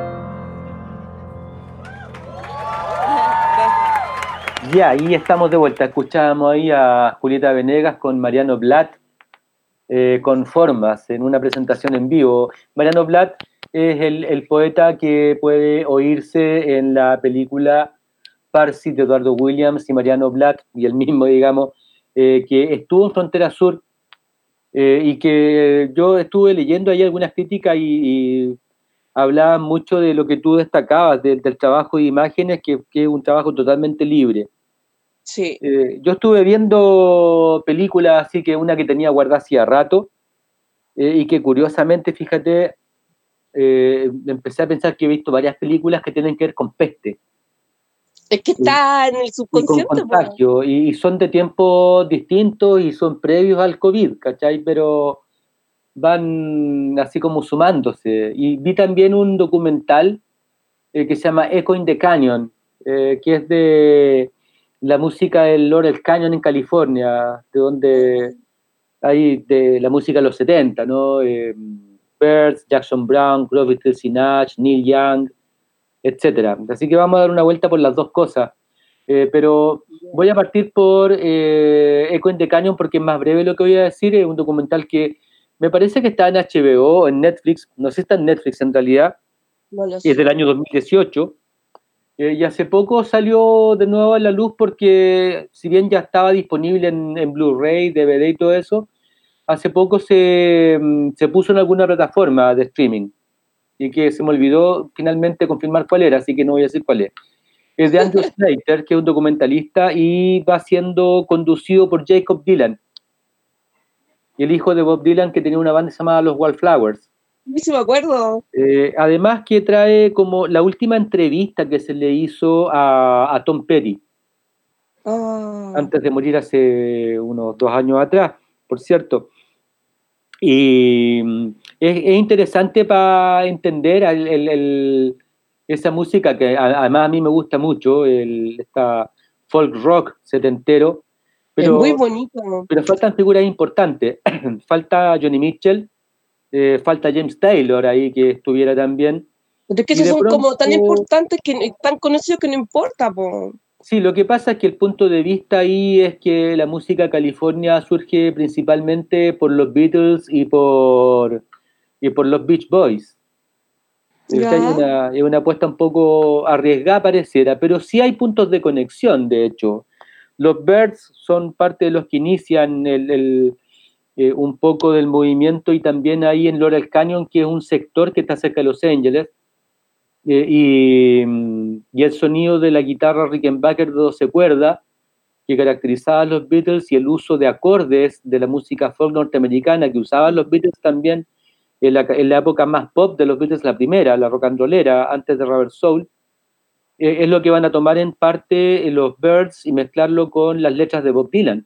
Speaker 3: Ya, ahí estamos de vuelta. Escuchábamos ahí a Julieta Venegas con Mariano Blatt, eh, con Formas, en una presentación en vivo. Mariano Blatt es el, el poeta que puede oírse en la película Parsi de Eduardo Williams y Mariano Blatt, y el mismo, digamos, eh, que estuvo en Frontera Sur, eh, y que yo estuve leyendo ahí algunas críticas y, y hablaban mucho de lo que tú destacabas, de, del trabajo de imágenes, que, que es un trabajo totalmente libre.
Speaker 4: Sí.
Speaker 3: Eh, yo estuve viendo películas así, que una que tenía guardada hacía rato, eh, y que curiosamente, fíjate, eh, empecé a pensar que he visto varias películas que tienen que ver con peste.
Speaker 4: Es que está en el
Speaker 3: Y con
Speaker 4: subconsciente.
Speaker 3: contagio, y, y son de tiempos distintos y son previos al COVID, ¿cachai? Pero van así como sumándose. Y vi también un documental eh, que se llama Echo in the Canyon, eh, que es de la música del Laurel Canyon en California, de donde hay de la música de los setenta, ¿no? Eh, Birds, Jackson Brown, Crosby, Stills y Nash, Neil Young, etcétera. Así que vamos a dar una vuelta por las dos cosas. Eh, pero voy a partir por eh, Echo in the Canyon porque es más breve lo que voy a decir. Es un documental que me parece que está en H B O, en Netflix. No sé si está en Netflix en realidad.
Speaker 4: No lo sé.
Speaker 3: Es del año dos mil dieciocho. Eh, y hace poco salió de nuevo a la luz porque, si bien ya estaba disponible en, en Blu-ray, D V D y todo eso, hace poco se, se puso en alguna plataforma de streaming. Y que se me olvidó finalmente confirmar cuál era, así que no voy a decir cuál es. Es de Andrew Slater, que es un documentalista, y va siendo conducido por Jacob Dylan, el hijo de Bob Dylan, que tenía una banda llamada Los Wallflowers.
Speaker 4: Sí, me acuerdo.
Speaker 3: Eh, además que trae como la última entrevista que se le hizo a, a Tom Petty,
Speaker 4: Ah.
Speaker 3: antes de morir hace unos dos años atrás, por cierto. Y mm, es, es interesante para entender el, el, el, esa música que a, además a mí me gusta mucho, el, esta folk rock setentero,
Speaker 4: Es muy
Speaker 3: pero,
Speaker 4: bonito.
Speaker 3: pero faltan figuras importantes. Falta Johnny Mitchell, eh, falta James Taylor ahí que estuviera también.
Speaker 4: Pero es que
Speaker 3: Y
Speaker 4: esos
Speaker 3: de
Speaker 4: son
Speaker 3: pronto,
Speaker 4: como tan importantes, que tan conocidos que no importa, po.
Speaker 3: sí, lo que pasa es que el punto de vista ahí es que la música California surge principalmente por los Beatles y por, y por los Beach Boys. O sea, hay
Speaker 4: Ya.
Speaker 3: una, es una apuesta un poco arriesgada pareciera, pero sí hay puntos de conexión, de hecho. Los Byrds son parte de los que inician el, el, eh, un poco del movimiento, y también ahí en Laurel Canyon, que es un sector que está cerca de Los Ángeles, eh, y, y el sonido de la guitarra Rickenbacker de doce cuerdas, que caracterizaba a los Beatles, y el uso de acordes de la música folk norteamericana que usaban los Beatles también en la, en la época más pop de los Beatles, la primera, la rock and rollera, antes de Rubber Soul, eh, es lo que van a tomar en parte eh, los Byrds y mezclarlo con las letras de Bob Dylan.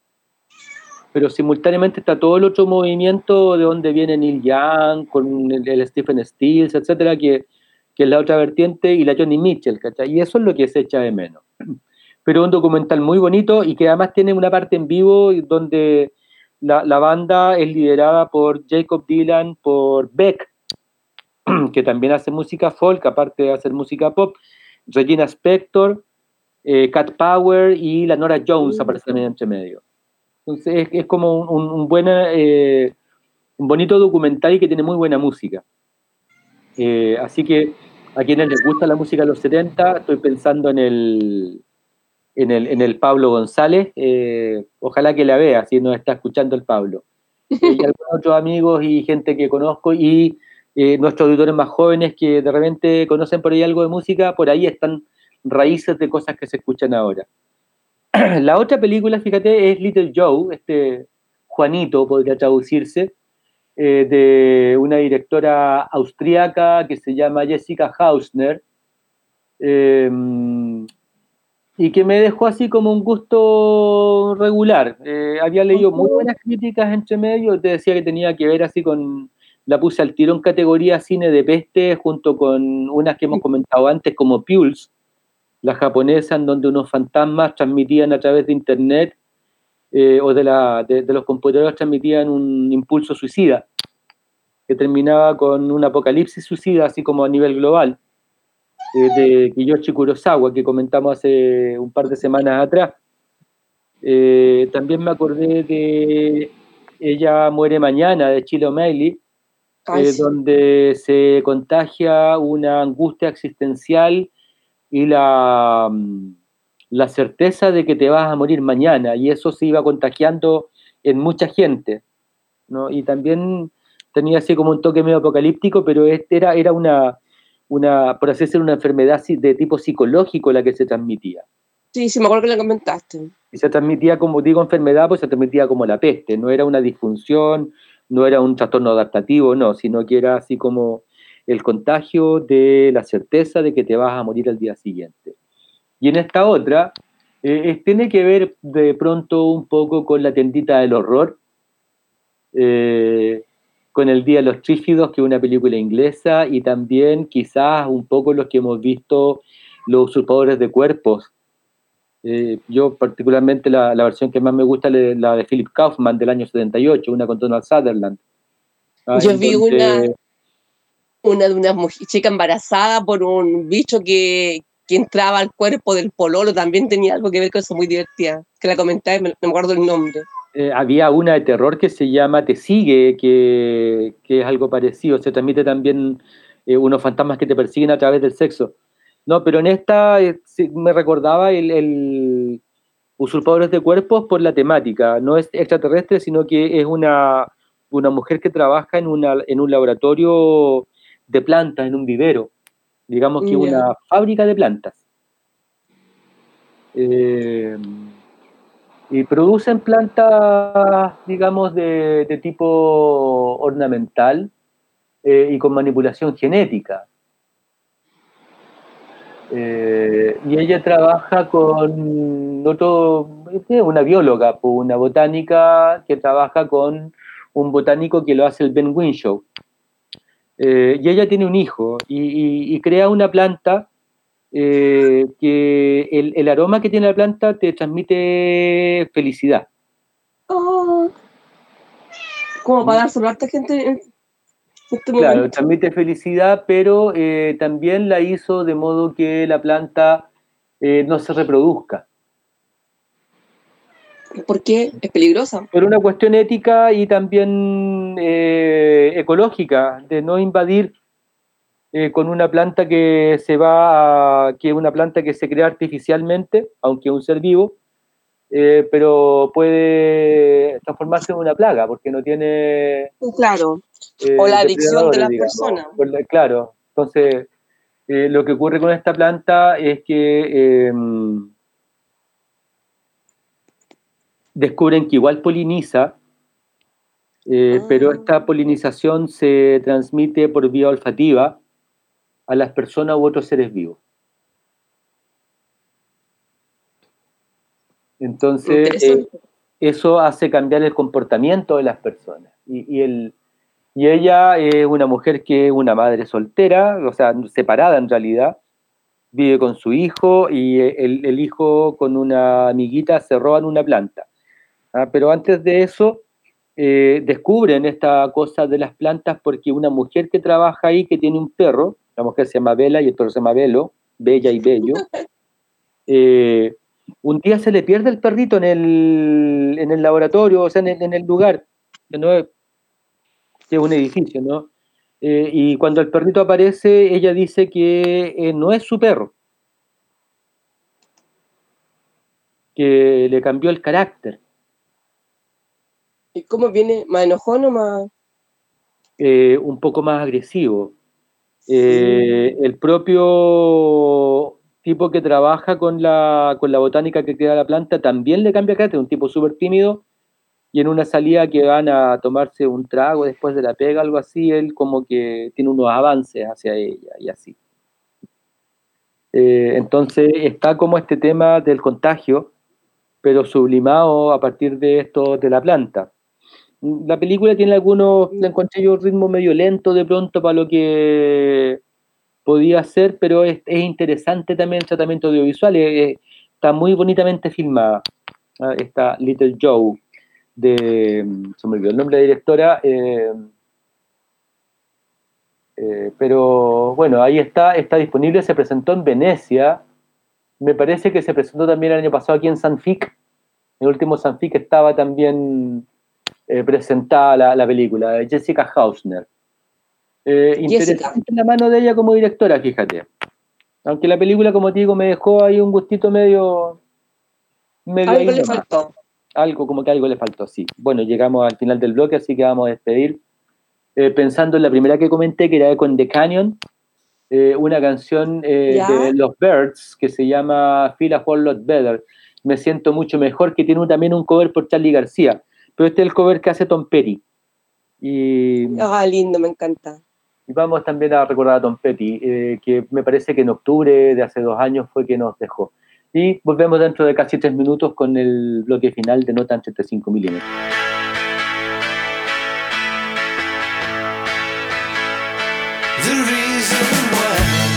Speaker 3: Pero simultáneamente está todo el otro movimiento de donde viene Neil Young, con el, el Stephen Stills, etcétera, que, que es la otra vertiente, y la Johnny Mitchell, ¿cachai? Y eso es lo que se echa de menos. Pero un documental muy bonito y que además tiene una parte en vivo donde la, la banda es liderada por Jacob Dylan, por Beck, que también hace música folk, aparte de hacer música pop, Regina Spektor, eh, Cat Power y la Nora Jones
Speaker 4: Mm.
Speaker 3: aparecen entre medio. Entonces es, es como un, un, un, buena, eh, un bonito documental y que tiene muy buena música. Eh, así que a quienes les gusta la música de los setenta, estoy pensando en el... En el, en el Pablo González, eh, ojalá que la vea, si nos está escuchando el Pablo. Eh, y algunos otros amigos y gente que conozco, y eh, nuestros auditores más jóvenes que de repente conocen por ahí algo de música, por ahí están raíces de cosas que se escuchan ahora. La otra película, fíjate, es Little Joe, este Juanito podría traducirse, eh, de una directora austríaca que se llama Jessica Hausner, eh, y que me dejó así como un gusto regular. Eh, había leído muy buenas críticas entre medio, te decía que tenía que ver así con, la puse al tiro en categoría cine de peste, junto con unas que hemos comentado antes, como Pulse, la japonesa, en donde unos fantasmas transmitían a través de internet, eh, o de, la, de, de los computadores transmitían un impulso suicida, que terminaba con un apocalipsis suicida, así como a nivel global. Eh, de Kiyoshi Kurosawa, que comentamos hace un par de semanas atrás. Eh, también me acordé de Ella muere mañana, de Chilo O'Malley, eh,
Speaker 4: sí.
Speaker 3: donde se contagia una angustia existencial y la, la certeza de que te vas a morir mañana, y eso se iba contagiando en mucha gente, ¿no? Y también tenía así como un toque medio apocalíptico, pero este era, era una... Una, por así decirlo, una enfermedad de tipo psicológico la que se transmitía.
Speaker 4: Sí, sí, me acuerdo que la comentaste.
Speaker 3: Y se transmitía, como digo, enfermedad, pues se transmitía como la peste, no era una disfunción, no era un trastorno adaptativo, no, sino que era así como el contagio de la certeza de que te vas a morir al día siguiente. Y en esta otra, eh, tiene que ver de pronto un poco con La tiendita del horror, eh, con El día de los trífidos, que es una película inglesa, y también quizás un poco los que hemos visto, Los usurpadores de cuerpos. Eh, yo particularmente la, la versión que más me gusta es la de Philip Kaufman del año setenta y ocho, una con Donald Sutherland. Ah,
Speaker 4: Yo vi
Speaker 3: donde...
Speaker 4: una, una de una mujer, chica embarazada por un bicho que, que entraba al cuerpo del pololo, también tenía algo que ver con eso, muy divertida, que la comentaba y me, no me acuerdo el nombre.
Speaker 3: Eh, había una de terror que se llama Te Sigue, que, que es algo parecido, se transmite también eh, unos fantasmas que te persiguen a través del sexo. No, pero en esta eh, sí, me recordaba el, el Usurpadores de Cuerpos por la temática, no es extraterrestre, sino que es una, una mujer que trabaja en, una, en un laboratorio de plantas, en un vivero, digamos que
Speaker 4: Ya.
Speaker 3: una fábrica de plantas. Eh, y producen plantas, digamos, de, de tipo ornamental eh, y con manipulación genética. Eh, y ella trabaja con otro, eh, una bióloga, una botánica que trabaja con un botánico que lo hace el Ben Whishaw. Eh, y ella tiene un hijo y, y, y crea una planta eh, que el, el aroma que tiene la planta te transmite felicidad.
Speaker 4: Oh, como para dárselo a harta gente en este
Speaker 3: Claro,
Speaker 4: momento.
Speaker 3: transmite felicidad, pero eh, también la hizo de modo que la planta eh, no se reproduzca.
Speaker 4: ¿Por qué? Es peligrosa.
Speaker 3: Por una cuestión ética y también eh, ecológica, de no invadir eh, con una planta que se va a, que es una planta que se crea artificialmente, aunque es un ser vivo, eh, pero puede transformarse en una plaga porque no tiene
Speaker 4: Claro.
Speaker 3: eh,
Speaker 4: O la adicción de
Speaker 3: depredadores,
Speaker 4: las
Speaker 3: digamos.
Speaker 4: personas.
Speaker 3: Por la- Claro, entonces eh, lo que ocurre con esta planta es que eh, descubren que igual poliniza, eh,
Speaker 4: Ah.
Speaker 3: pero esta polinización se transmite por vía olfativa a las personas u otros seres vivos. Entonces, eh,
Speaker 4: Interesante.
Speaker 3: eso hace cambiar el comportamiento de las personas. Y, y, el, y ella es una mujer que es una madre soltera, o sea, separada en realidad, vive con su hijo y el, el hijo con una amiguita se roban una planta. ¿Ah? Pero antes de eso, eh, descubren esta cosa de las plantas porque una mujer que trabaja ahí, que tiene un perro, la mujer se llama Bella y el perro se llama Belo, Bella y Bello, eh, un día se le pierde el perrito en el, en el laboratorio, o sea, en el, en el lugar, que, no es, que es un edificio, ¿no? Eh, y cuando el perrito aparece, ella dice que eh, no es su perro, que le cambió el carácter.
Speaker 4: ¿Y cómo viene? ¿Más enojón o más...?
Speaker 3: Eh, un poco más agresivo. Eh, el propio tipo que trabaja con la, con la botánica que crea la planta también le cambia carácter, un tipo súper tímido, y en una salida que van a tomarse un trago después de la pega, algo así, él como que tiene unos avances hacia ella y así. Eh, entonces está como este tema del contagio, pero sublimado a partir de esto de la planta. La película tiene algunos, la encontré yo un ritmo medio lento de pronto para lo que podía ser, pero es, es interesante también el tratamiento audiovisual, es- es- está muy bonitamente filmada. ¿Ah? Esta Little Joe, de, se me olvidó el nombre de la directora, eh, eh, pero bueno, ahí está, está disponible, se presentó en Venecia, me parece que se presentó también el año pasado aquí en Sanfic, el último Sanfic estaba también eh, presentada la, la película, de Jessica Hausner. Eh,
Speaker 4: Jessica.
Speaker 3: interesante la mano de ella como directora, fíjate. Aunque la película, como te digo, me dejó ahí un gustito medio... medio
Speaker 4: Algo
Speaker 3: ahí
Speaker 4: le
Speaker 3: nomás.
Speaker 4: faltó.
Speaker 3: Algo, como que algo le faltó, sí. Bueno, llegamos al final del bloque, así que vamos a despedir. Eh, pensando en la primera que comenté, que era con The Canyon, eh, una canción eh,
Speaker 4: ¿Ya?
Speaker 3: de los Birds que se llama Feel a Whole Lot Better. Me siento mucho mejor, que tiene un- también un cover por Charly García. Pero este es el cover que hace Tom Petty. Y,
Speaker 4: Ah, lindo, me encanta.
Speaker 3: y vamos también a recordar a Tom Petty, eh, que me parece que en octubre de hace dos años fue que nos dejó. Y volvemos dentro de casi tres minutos con el bloque final de Nota en treinta y cinco milímetros.
Speaker 7: The reason why,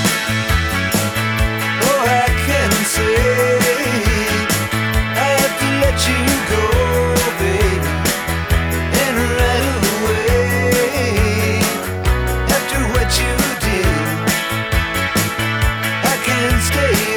Speaker 7: oh, I can say I have to let you go, baby, and right away. After what you did, I can't stay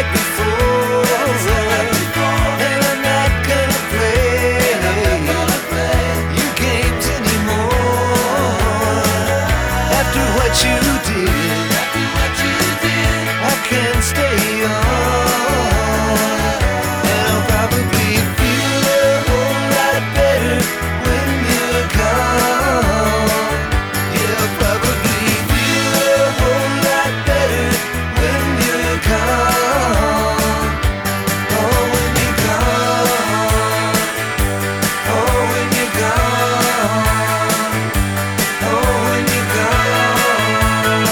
Speaker 7: like before, and I'm not gonna play your games anymore. After what you did, I can't stay on, and I'll probably feel a whole lot better when you're gone. Yeah, I'll probably feel a whole lot better when you're gone. Oh, when you're gone. Oh, when you're gone. Oh, when you're gone.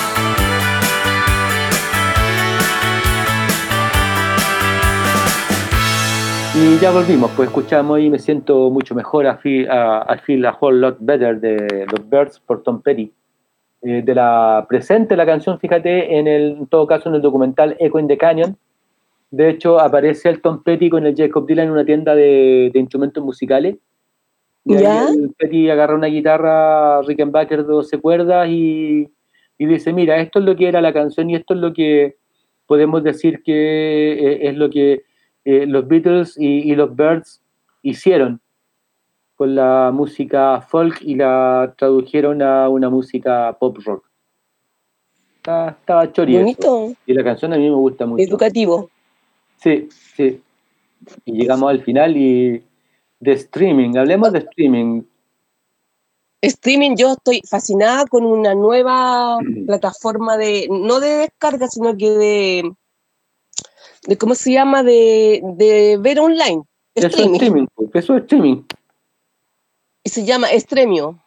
Speaker 3: Y ya volvimos, pues escuchamos y me siento mucho mejor. I feel, uh, I feel a whole lot better de los Birds por Tom Petty. Eh, de la presente la canción, fíjate, en, el, en todo caso en el documental Echo in the Canyon. De hecho, aparece el Tom Petty con el Jacob Dylan en una tienda de, de instrumentos musicales. Y ahí
Speaker 4: ¿Ya?
Speaker 3: el Petty agarra una guitarra Rickenbacker de doce cuerdas y, y dice, mira, esto es lo que era la canción y esto es lo que podemos decir que eh, es lo que eh, los Beatles y, y los Birds hicieron con la música folk y la tradujeron a una música pop rock. Está- Estaba chori eso.
Speaker 4: Bonito,
Speaker 3: Y la canción a mí me gusta mucho.
Speaker 4: educativo.
Speaker 3: Sí, sí. Y llegamos al final y de streaming, hablemos de streaming.
Speaker 4: Streaming, yo estoy fascinada con una nueva plataforma de, no de descarga, sino que de, de ¿cómo se llama? De, de ver online,
Speaker 3: Eso es
Speaker 4: streaming.
Speaker 3: streaming, pues, eso es streaming.
Speaker 4: Y se llama Stremio.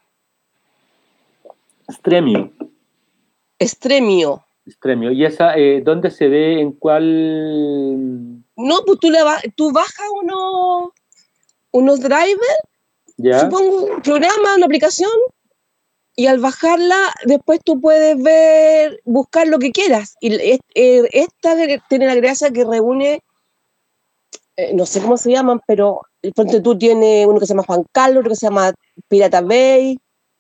Speaker 3: Stremio.
Speaker 4: Stremio.
Speaker 3: Stremio. ¿Y esa eh, dónde se ve? ¿En cuál?
Speaker 4: No, pues tú, la, ba- tú bajas unos, unos drivers,
Speaker 3: ¿Ya?
Speaker 4: supongo, un programa, una aplicación, y al bajarla, después tú puedes ver, buscar lo que quieras. Y es- eh, esta de- tiene la gracia que reúne, eh, no sé cómo se llaman, pero el ponte tú tiene uno que se llama Juan Carlos, otro que se llama Pirata Bay,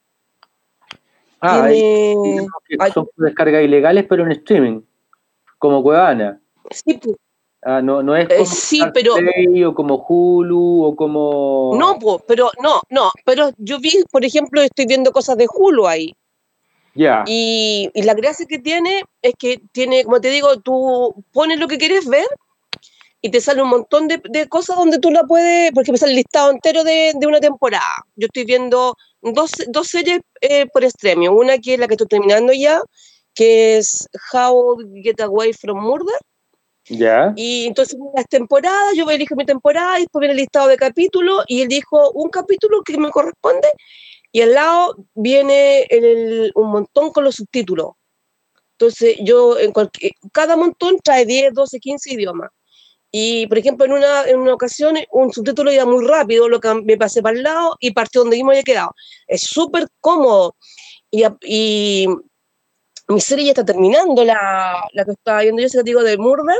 Speaker 3: Ah, hay-
Speaker 4: tiene...
Speaker 3: digamos que
Speaker 4: ay,
Speaker 3: son descargas ilegales, pero en streaming, como Cuevana.
Speaker 4: sí, pues,
Speaker 3: Ah, no, no es
Speaker 4: eh,
Speaker 3: como
Speaker 4: sí,
Speaker 3: Star
Speaker 4: pero...
Speaker 3: Play o como Hulu o como.
Speaker 4: No, pues, pero no, no, pero yo vi, por ejemplo, estoy viendo cosas de Hulu ahí.
Speaker 3: Ya.
Speaker 4: Y, y la gracia que tiene es que tiene, como te digo, tú pones lo que quieres ver y te sale un montón de, de cosas donde tú la puedes, porque me sale el listado entero de, de una temporada. Yo estoy viendo dos, dos series eh, por Stremio. Una que es la que estoy terminando ya, que es How to Get Away from Murder.
Speaker 3: Ya.
Speaker 4: Y entonces las temporadas, yo elijo mi temporada y después viene el listado de capítulos y elijo un capítulo que me corresponde y al lado viene el, un montón con los subtítulos. Entonces yo, en cualquier, cada montón trae diez, doce, quince idiomas. Y por ejemplo, en una, en una ocasión un subtítulo iba muy rápido, lo que me pasé para el lado y partió donde yo me había quedado. Es súper cómodo. Y, y mi serie ya está terminando, la, la que estaba viendo yo, se la digo de Murder.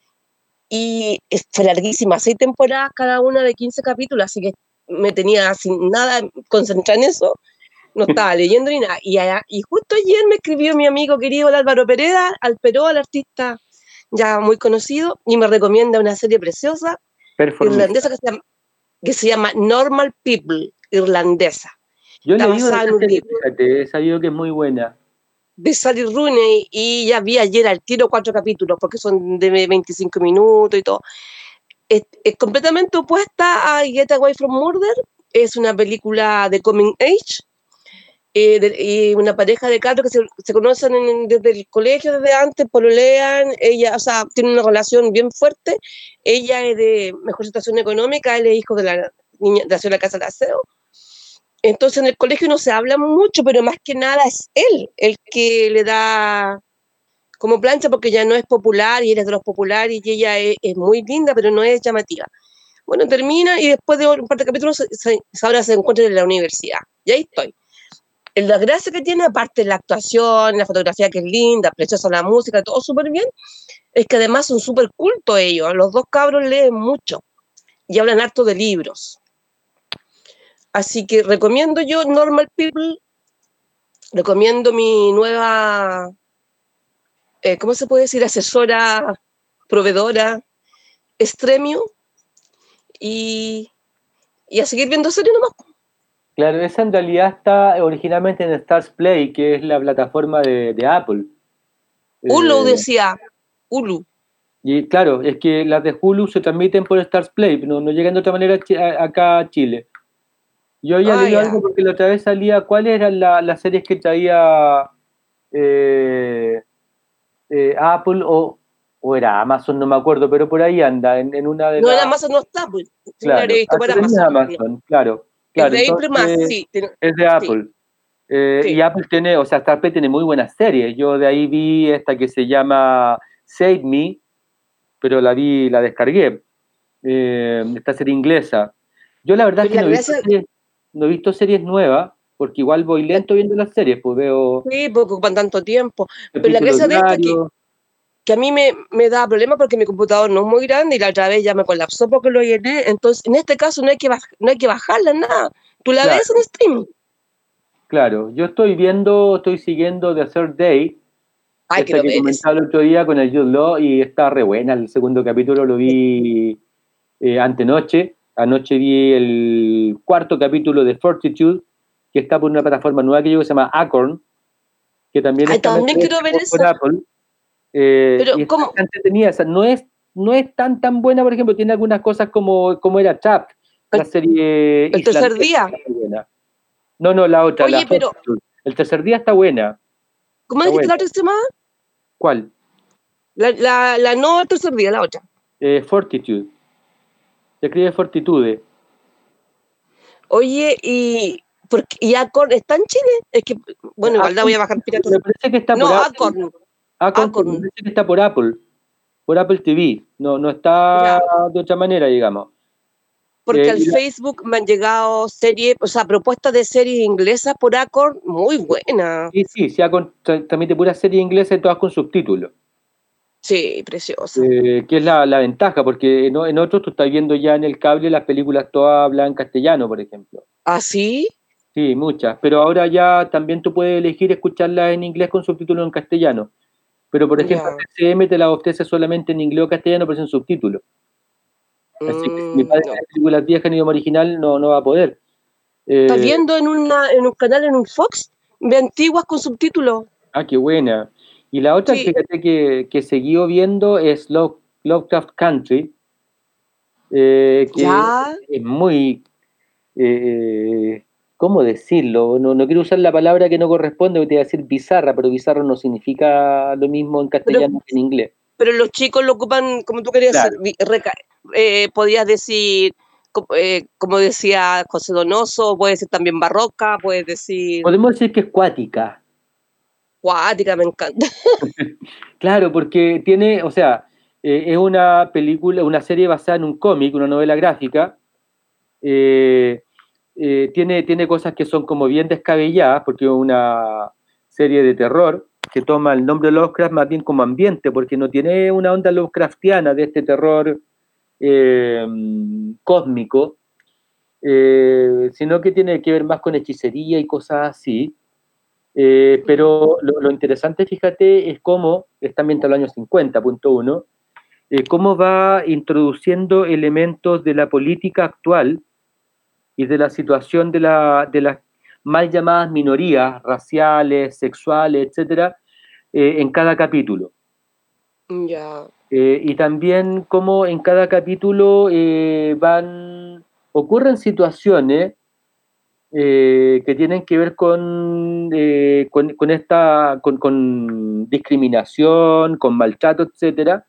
Speaker 4: Y fue larguísima, seis temporadas cada una de quince capítulos, así que me tenía sin nada concentrada en eso, no estaba leyendo ni nada. Y, allá, y justo ayer me escribió mi amigo querido el Álvaro Pereda, Alperó, el artista ya muy conocido, y me recomienda una serie preciosa,
Speaker 3: Performista.
Speaker 4: irlandesa, que se llama, que se llama Normal People, irlandesa.
Speaker 3: Yo
Speaker 4: Está
Speaker 3: leí una
Speaker 4: basada en un
Speaker 3: serie,
Speaker 4: libro
Speaker 3: fíjate, he sabido que es muy buena.
Speaker 4: de Sally Rooney, y ya vi ayer al tiro cuatro capítulos, porque son de veinticinco minutos y todo. Es, es completamente opuesta a Get Away from Murder. Es una película de coming age, eh, de, y una pareja de cabros que se, se conocen en, desde el colegio, desde antes, pololean. Ella, o sea, tiene una relación bien fuerte. Ella es de mejor situación económica, él es hijo de la niña de la señora Casa de Aseo. Entonces en el colegio no se habla mucho, pero más que nada es él el que le da como plancha, porque ya no es popular y él es de los populares y ella es, es muy linda, pero no es llamativa. Bueno, termina y después de un par de capítulos se, se, ahora se encuentra en la universidad. Y ahí estoy. La gracia que tiene, aparte de la actuación, la fotografía que es linda, preciosa la música, todo súper bien, es que además son súper cultos ellos. Los dos cabros leen mucho y hablan harto de libros. Así que recomiendo yo Normal People, recomiendo mi nueva, eh, ¿cómo se puede decir? Asesora proveedora, Stremio, y, y a seguir viendo series nomás.
Speaker 3: Claro, esa en realidad está originalmente en Stars Play, que es la plataforma de, de Apple.
Speaker 4: Hulu
Speaker 3: Eh,
Speaker 4: decía, Hulu.
Speaker 3: y claro, es que las de Hulu se transmiten por Stars Play, no, no llegan de otra manera a Chi- a- acá a Chile. Yo había
Speaker 4: Ah,
Speaker 3: leído
Speaker 4: ya.
Speaker 3: algo porque la otra vez salía, ¿cuáles eran la- las series que traía eh, eh, Apple o, o era Amazon? No me acuerdo, pero por ahí anda, en, en una de
Speaker 4: No, en
Speaker 3: las...
Speaker 4: Amazon no está, pues. Si no la habría
Speaker 3: Claro,
Speaker 4: visto
Speaker 3: ah,
Speaker 4: por
Speaker 3: tú tenías
Speaker 4: Amazon.
Speaker 3: Amazon, claro,
Speaker 4: Es
Speaker 3: claro,
Speaker 4: de Apple más,
Speaker 3: entonces
Speaker 4: sí. ten-
Speaker 3: es de
Speaker 4: sí,
Speaker 3: Apple. Eh, y
Speaker 4: sí.
Speaker 3: Apple tiene, o sea, Star Play tiene muy buenas series. Yo de ahí vi esta que se llama Save Me, pero la vi, la descargué. Eh, esta serie inglesa. Yo la verdad es
Speaker 4: Pero
Speaker 3: que
Speaker 4: la
Speaker 3: no he visto
Speaker 4: gracia,
Speaker 3: series, no he visto series nuevas, porque igual voy lento viendo las series, pues veo
Speaker 4: sí, porque ocupan tanto tiempo. Pero la
Speaker 3: capítulos
Speaker 4: gracia de esta que,
Speaker 3: diarios.
Speaker 4: que a mí me, me da problemas porque mi computador no es muy grande y la otra vez ya me colapsó porque lo llené. Entonces, en este caso no hay que, baj- no hay que bajarla, nada. Tú la ves en
Speaker 3: Claro,
Speaker 4: streaming.
Speaker 3: claro. Yo estoy viendo, estoy siguiendo The Third Day,
Speaker 4: Ay,
Speaker 3: esta
Speaker 4: quiero
Speaker 3: que
Speaker 4: ver eso.
Speaker 3: comentaba el otro día con el Jude Law, y está re buena. El segundo capítulo lo vi eh, antenoche. Anoche vi el cuarto capítulo de Fortitude, que está por una plataforma nueva que yo que se llama Acorn, que también
Speaker 4: Ay,
Speaker 3: está me
Speaker 4: también
Speaker 3: parece,
Speaker 4: quiero ver
Speaker 3: por, por
Speaker 4: esa.
Speaker 3: Apple. Eh,
Speaker 4: Pero,
Speaker 3: y está
Speaker 4: ¿cómo?
Speaker 3: entretenida. O sea, no es, no es tan tan buena, por ejemplo, tiene algunas cosas como, como era Trap, la
Speaker 4: El,
Speaker 3: serie
Speaker 4: el tercer
Speaker 3: islandesa,
Speaker 4: día.
Speaker 3: está muy buena. No, no, la otra, la
Speaker 4: Oye, pero,
Speaker 3: Fortitude. El tercer día está buena,
Speaker 4: ¿cómo
Speaker 3: está
Speaker 4: dijiste
Speaker 3: buena.
Speaker 4: la otra que se llamaba?
Speaker 3: ¿Cuál?
Speaker 4: La, la, la no el tercer día, la otra.
Speaker 3: Eh, Fortitude. Se escribe Fortitude.
Speaker 4: Oye, y, porque, ¿y Acorn está en Chile? Es que, bueno, igual la voy
Speaker 3: Acorn,
Speaker 4: a bajar pirata.
Speaker 3: me parece que está por
Speaker 4: No,
Speaker 3: Apple.
Speaker 4: Acorn.
Speaker 3: Acorn, me
Speaker 4: Acorn.
Speaker 3: parece que está por Apple, por Apple T V. No, no está
Speaker 4: Ya.
Speaker 3: de otra manera, digamos.
Speaker 4: Porque
Speaker 3: Eh,
Speaker 4: al
Speaker 3: y la-
Speaker 4: Facebook me han llegado series, o sea, propuestas de series inglesas por Acorn muy buenas.
Speaker 3: sí, sí, sí, Acorn tra- transmite pura serie inglesa y todas con subtítulos.
Speaker 4: Sí, preciosa.
Speaker 3: Eh, que es la, la ventaja, porque en, o- en otros tú estás viendo ya en el cable las películas todas hablan en castellano, por ejemplo.
Speaker 4: ¿Ah, sí?
Speaker 3: Sí, muchas, pero ahora ya también tú puedes elegir escucharlas en inglés con subtítulos en castellano. Pero, por ejemplo,
Speaker 4: Ya.
Speaker 3: T C M te la ofrece solamente en inglés o castellano, pero sin subtítulos. Así que si mi
Speaker 4: Mm,
Speaker 3: padre
Speaker 4: no.
Speaker 3: ve películas viejas en idioma original, no, no va a poder.
Speaker 4: ¿Estás
Speaker 3: Eh,
Speaker 4: viendo en, una, en un canal, en un Fox, de antiguas con subtítulos?
Speaker 3: ah, qué buena. Y la otra,
Speaker 4: Sí.
Speaker 3: fíjate que, que siguió viendo es Love, Lovecraft Country, eh, que
Speaker 4: Ya.
Speaker 3: es muy, eh, ¿cómo decirlo? No, no quiero usar la palabra que no corresponde, porque te iba a decir bizarra, pero bizarro no significa lo mismo en
Speaker 4: Pero,
Speaker 3: castellano que en inglés.
Speaker 4: pero los chicos lo ocupan como tú querías
Speaker 3: Claro.
Speaker 4: decir. vi- reca- eh, podías decir, co- eh, como decía José Donoso, puede ser también barroca, puedes decir
Speaker 3: Podemos decir que es cuática.
Speaker 4: cuática, me encanta.
Speaker 3: Claro, porque tiene, o sea, eh, es una película, una serie basada en un cómic, una novela gráfica. eh, eh, tiene, tiene cosas que son como bien descabelladas, porque es una serie de terror que toma el nombre de Lovecraft más bien como ambiente, porque no tiene una onda Lovecraftiana de este terror eh, cósmico, eh, sino que tiene que ver más con hechicería y cosas así. Eh, pero lo, lo interesante, fíjate, es cómo, está ambientado en el año cincuenta, punto uno, eh, cómo va introduciendo elementos de la política actual y de la situación de, la, de las mal llamadas minorías raciales, sexuales, etcétera, eh, en cada capítulo.
Speaker 4: Ya.
Speaker 3: Eh, y también cómo en cada capítulo eh, van, ocurren situaciones eh, que tienen que ver con, eh, con, con esta, con, con discriminación, con maltrato, etcétera,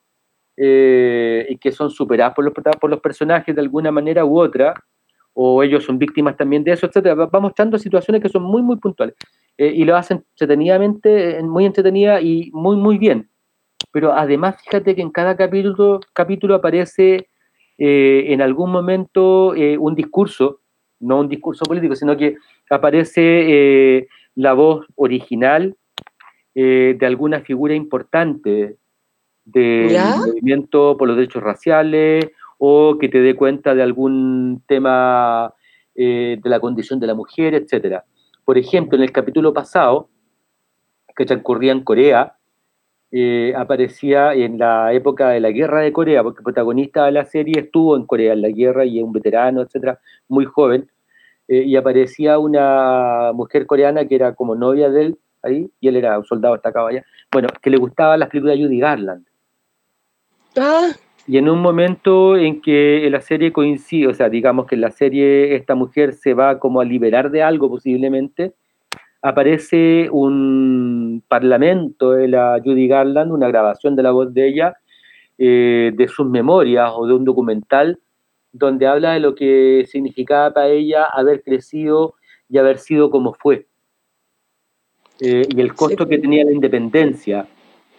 Speaker 3: eh, y que son superadas por los, por los personajes de alguna manera u otra, o ellos son víctimas también de eso, etcétera. Va, va mostrando situaciones que son muy, muy puntuales. Eh, y lo hacen entretenidamente, muy entretenida y muy, muy bien. Pero además, fíjate que en cada capítulo, capítulo aparece eh, en algún momento eh, un discurso, no un discurso político, sino que aparece eh, la voz original eh, de alguna figura importante del
Speaker 4: ¿Ya?
Speaker 3: movimiento por los derechos raciales, o que te dé cuenta de algún tema eh, de la condición de la mujer, etcétera. Por ejemplo, en el capítulo pasado, que transcurría en Corea, eh, aparecía en la época de la guerra de Corea, porque el protagonista de la serie estuvo en Corea en la guerra y es un veterano, etcétera, muy joven, eh, y aparecía una mujer coreana que era como novia de él ahí, y él era un soldado destacado allá, bueno, que le gustaban las películas de Judy Garland.
Speaker 4: Ah,
Speaker 3: Y en un momento en que en la serie coincide, o sea, digamos que en la serie esta mujer se va como a liberar de algo posiblemente, aparece un parlamento de la Judy Garland, una grabación de la voz de ella, eh, de sus memorias o de un documental donde habla de lo que significaba para ella haber crecido y haber sido como fue, eh, y el costo
Speaker 4: sí,
Speaker 3: que tenía la independencia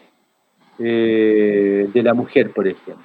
Speaker 3: eh, de la mujer, por ejemplo.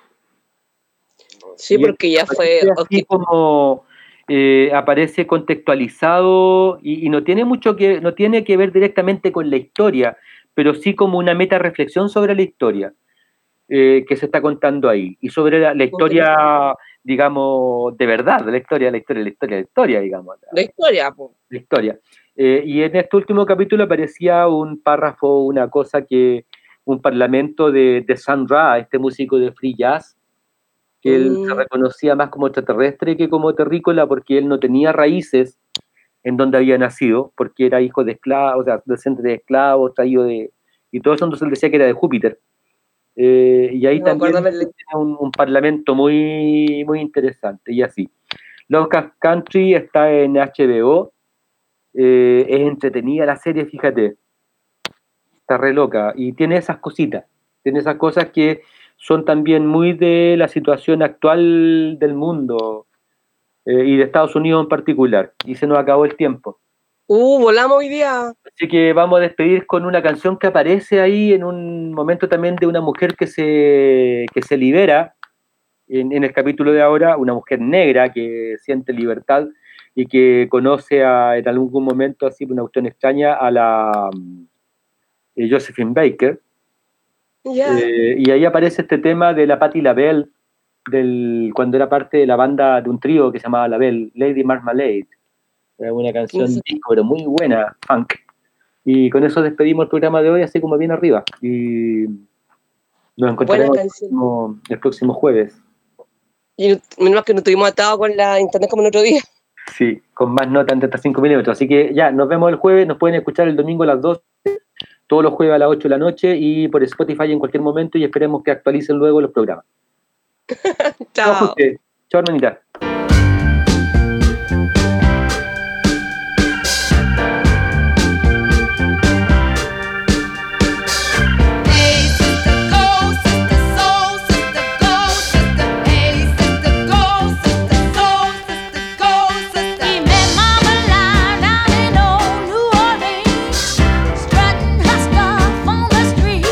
Speaker 4: sí,
Speaker 3: Y él
Speaker 4: porque ya fue.
Speaker 3: aparece así
Speaker 4: ok,
Speaker 3: como eh, aparece contextualizado y, y no tiene mucho que no tiene que ver directamente con la historia, pero sí como una meta reflexión sobre la historia eh, que se está contando ahí y sobre la, la historia, digamos, de verdad, de la historia, la historia, la historia, la historia, digamos, la,
Speaker 4: La historia, po.
Speaker 3: la historia. Eh, y en este último capítulo aparecía un párrafo, una cosa que un parlamento de, de Sun Ra, este músico de free jazz, que él se
Speaker 4: Mm,
Speaker 3: reconocía más como extraterrestre que como terrícola porque él no tenía raíces en donde había nacido, porque era hijo de esclavos, o sea, descendiente de esclavos, traído de... y todo eso, entonces él decía que era de Júpiter. Eh, y ahí
Speaker 4: no me acuerdo
Speaker 3: también
Speaker 4: haberle.
Speaker 3: tiene un, un parlamento muy, muy interesante, y así. Lovecraft Country está en H B O, eh, es entretenida la serie, fíjate, está re loca, y tiene esas cositas, tiene esas cosas que son también muy de la situación actual del mundo eh, y de Estados Unidos en particular. Y se nos acabó el tiempo.
Speaker 4: Uh, volamos hoy día.
Speaker 3: Así que vamos a despedir con una canción que aparece ahí en un momento también de una mujer que se, que se libera en, en el capítulo de ahora, una mujer negra que siente libertad y que conoce a, en algún momento, así una cuestión extraña, a la eh, Josephine Baker.
Speaker 4: Ya.
Speaker 3: Eh, y ahí aparece este tema de la Patti LaBelle, del, cuando era parte de la banda de un trío que se llamaba LaBelle, Lady Marmalade. Era una canción
Speaker 4: No sé.
Speaker 3: disco, pero muy buena, funk. Y con eso despedimos el programa de hoy, así como bien arriba. Y nos
Speaker 4: Buena
Speaker 3: encontraremos el
Speaker 4: canción.
Speaker 3: próximo, el próximo jueves.
Speaker 4: Y no- menos mal que no estuvimos atados con la internet como el otro día.
Speaker 3: Sí, con más notas de hasta cinco milímetros. Así que ya, nos vemos el jueves. Nos pueden escuchar el domingo a las dos, todos los jueves a las ocho de la noche y por Spotify en cualquier momento. Y esperemos que actualicen luego los programas. Chao,
Speaker 4: Chao.
Speaker 3: José. Chao, hermanita.
Speaker 6: Hey, sister, go, sister, soul, sister, go, sister. Hey, sister, go, sister, soul, sister, go, sister. He met Mama Line down in old New Orleans, strutting her stuff on the street.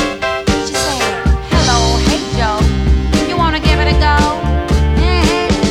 Speaker 6: She said, "Hello, hey Joe, you wanna give it a go?" Yeah.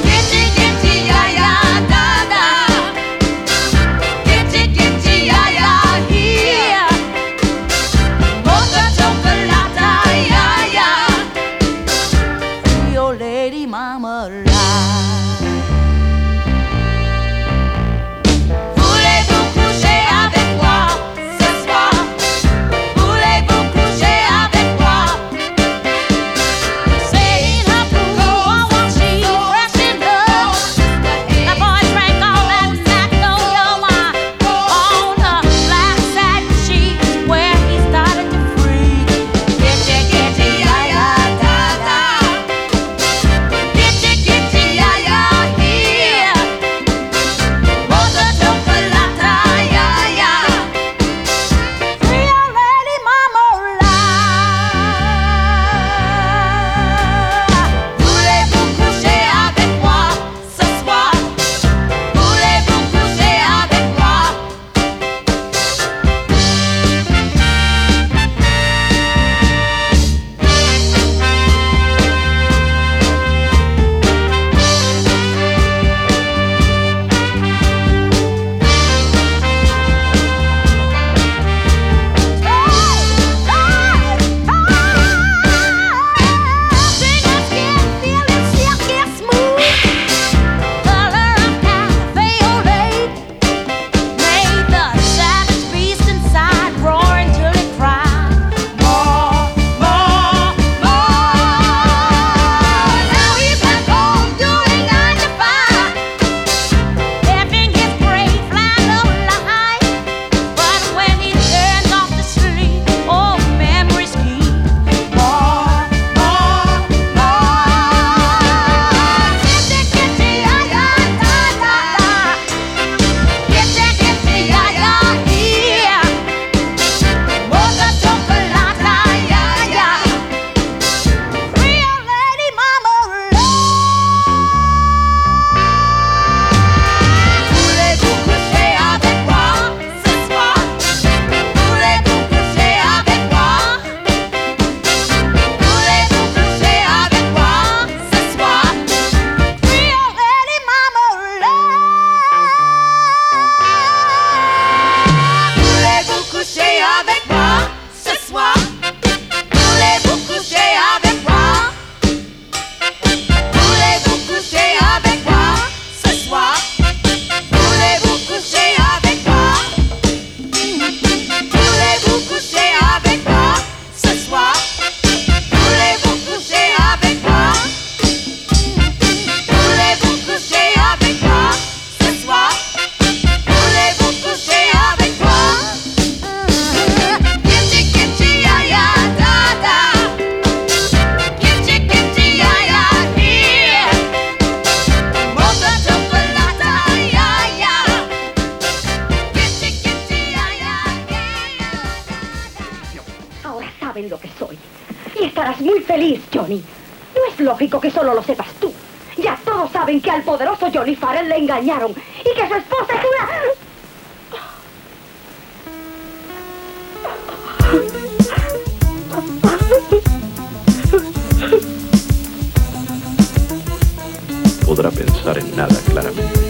Speaker 2: feliz, Johnny. No es lógico que solo lo sepas tú. Ya todos saben que al poderoso Johnny Farrell le engañaron y que su esposa es una...
Speaker 8: Podrá pensar en nada claramente.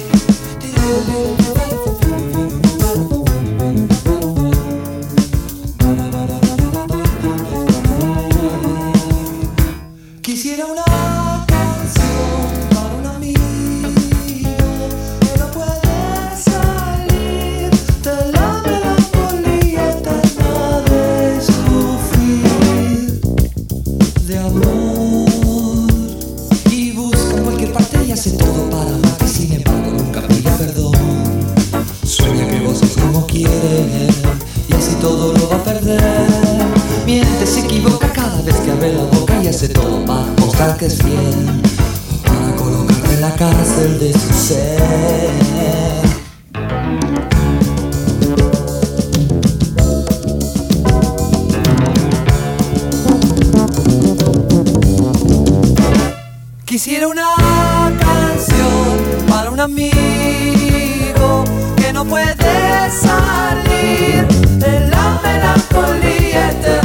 Speaker 7: Quisiera una canción para un amigo que no puede salir de la melancolía eterna de sufrir de amor, y busca en cualquier parte y hace todo para amar, y sin embargo nunca pide perdón. Sueña que vos sos como quiere y así todo lo va a perder. Miente, se equivoca cada vez que abre la boca y hace todo para mostrar que es fiel, para colocarte en la cárcel de su ser. Quisiera una canción para un amigo que no puede salir de la melancolía eterna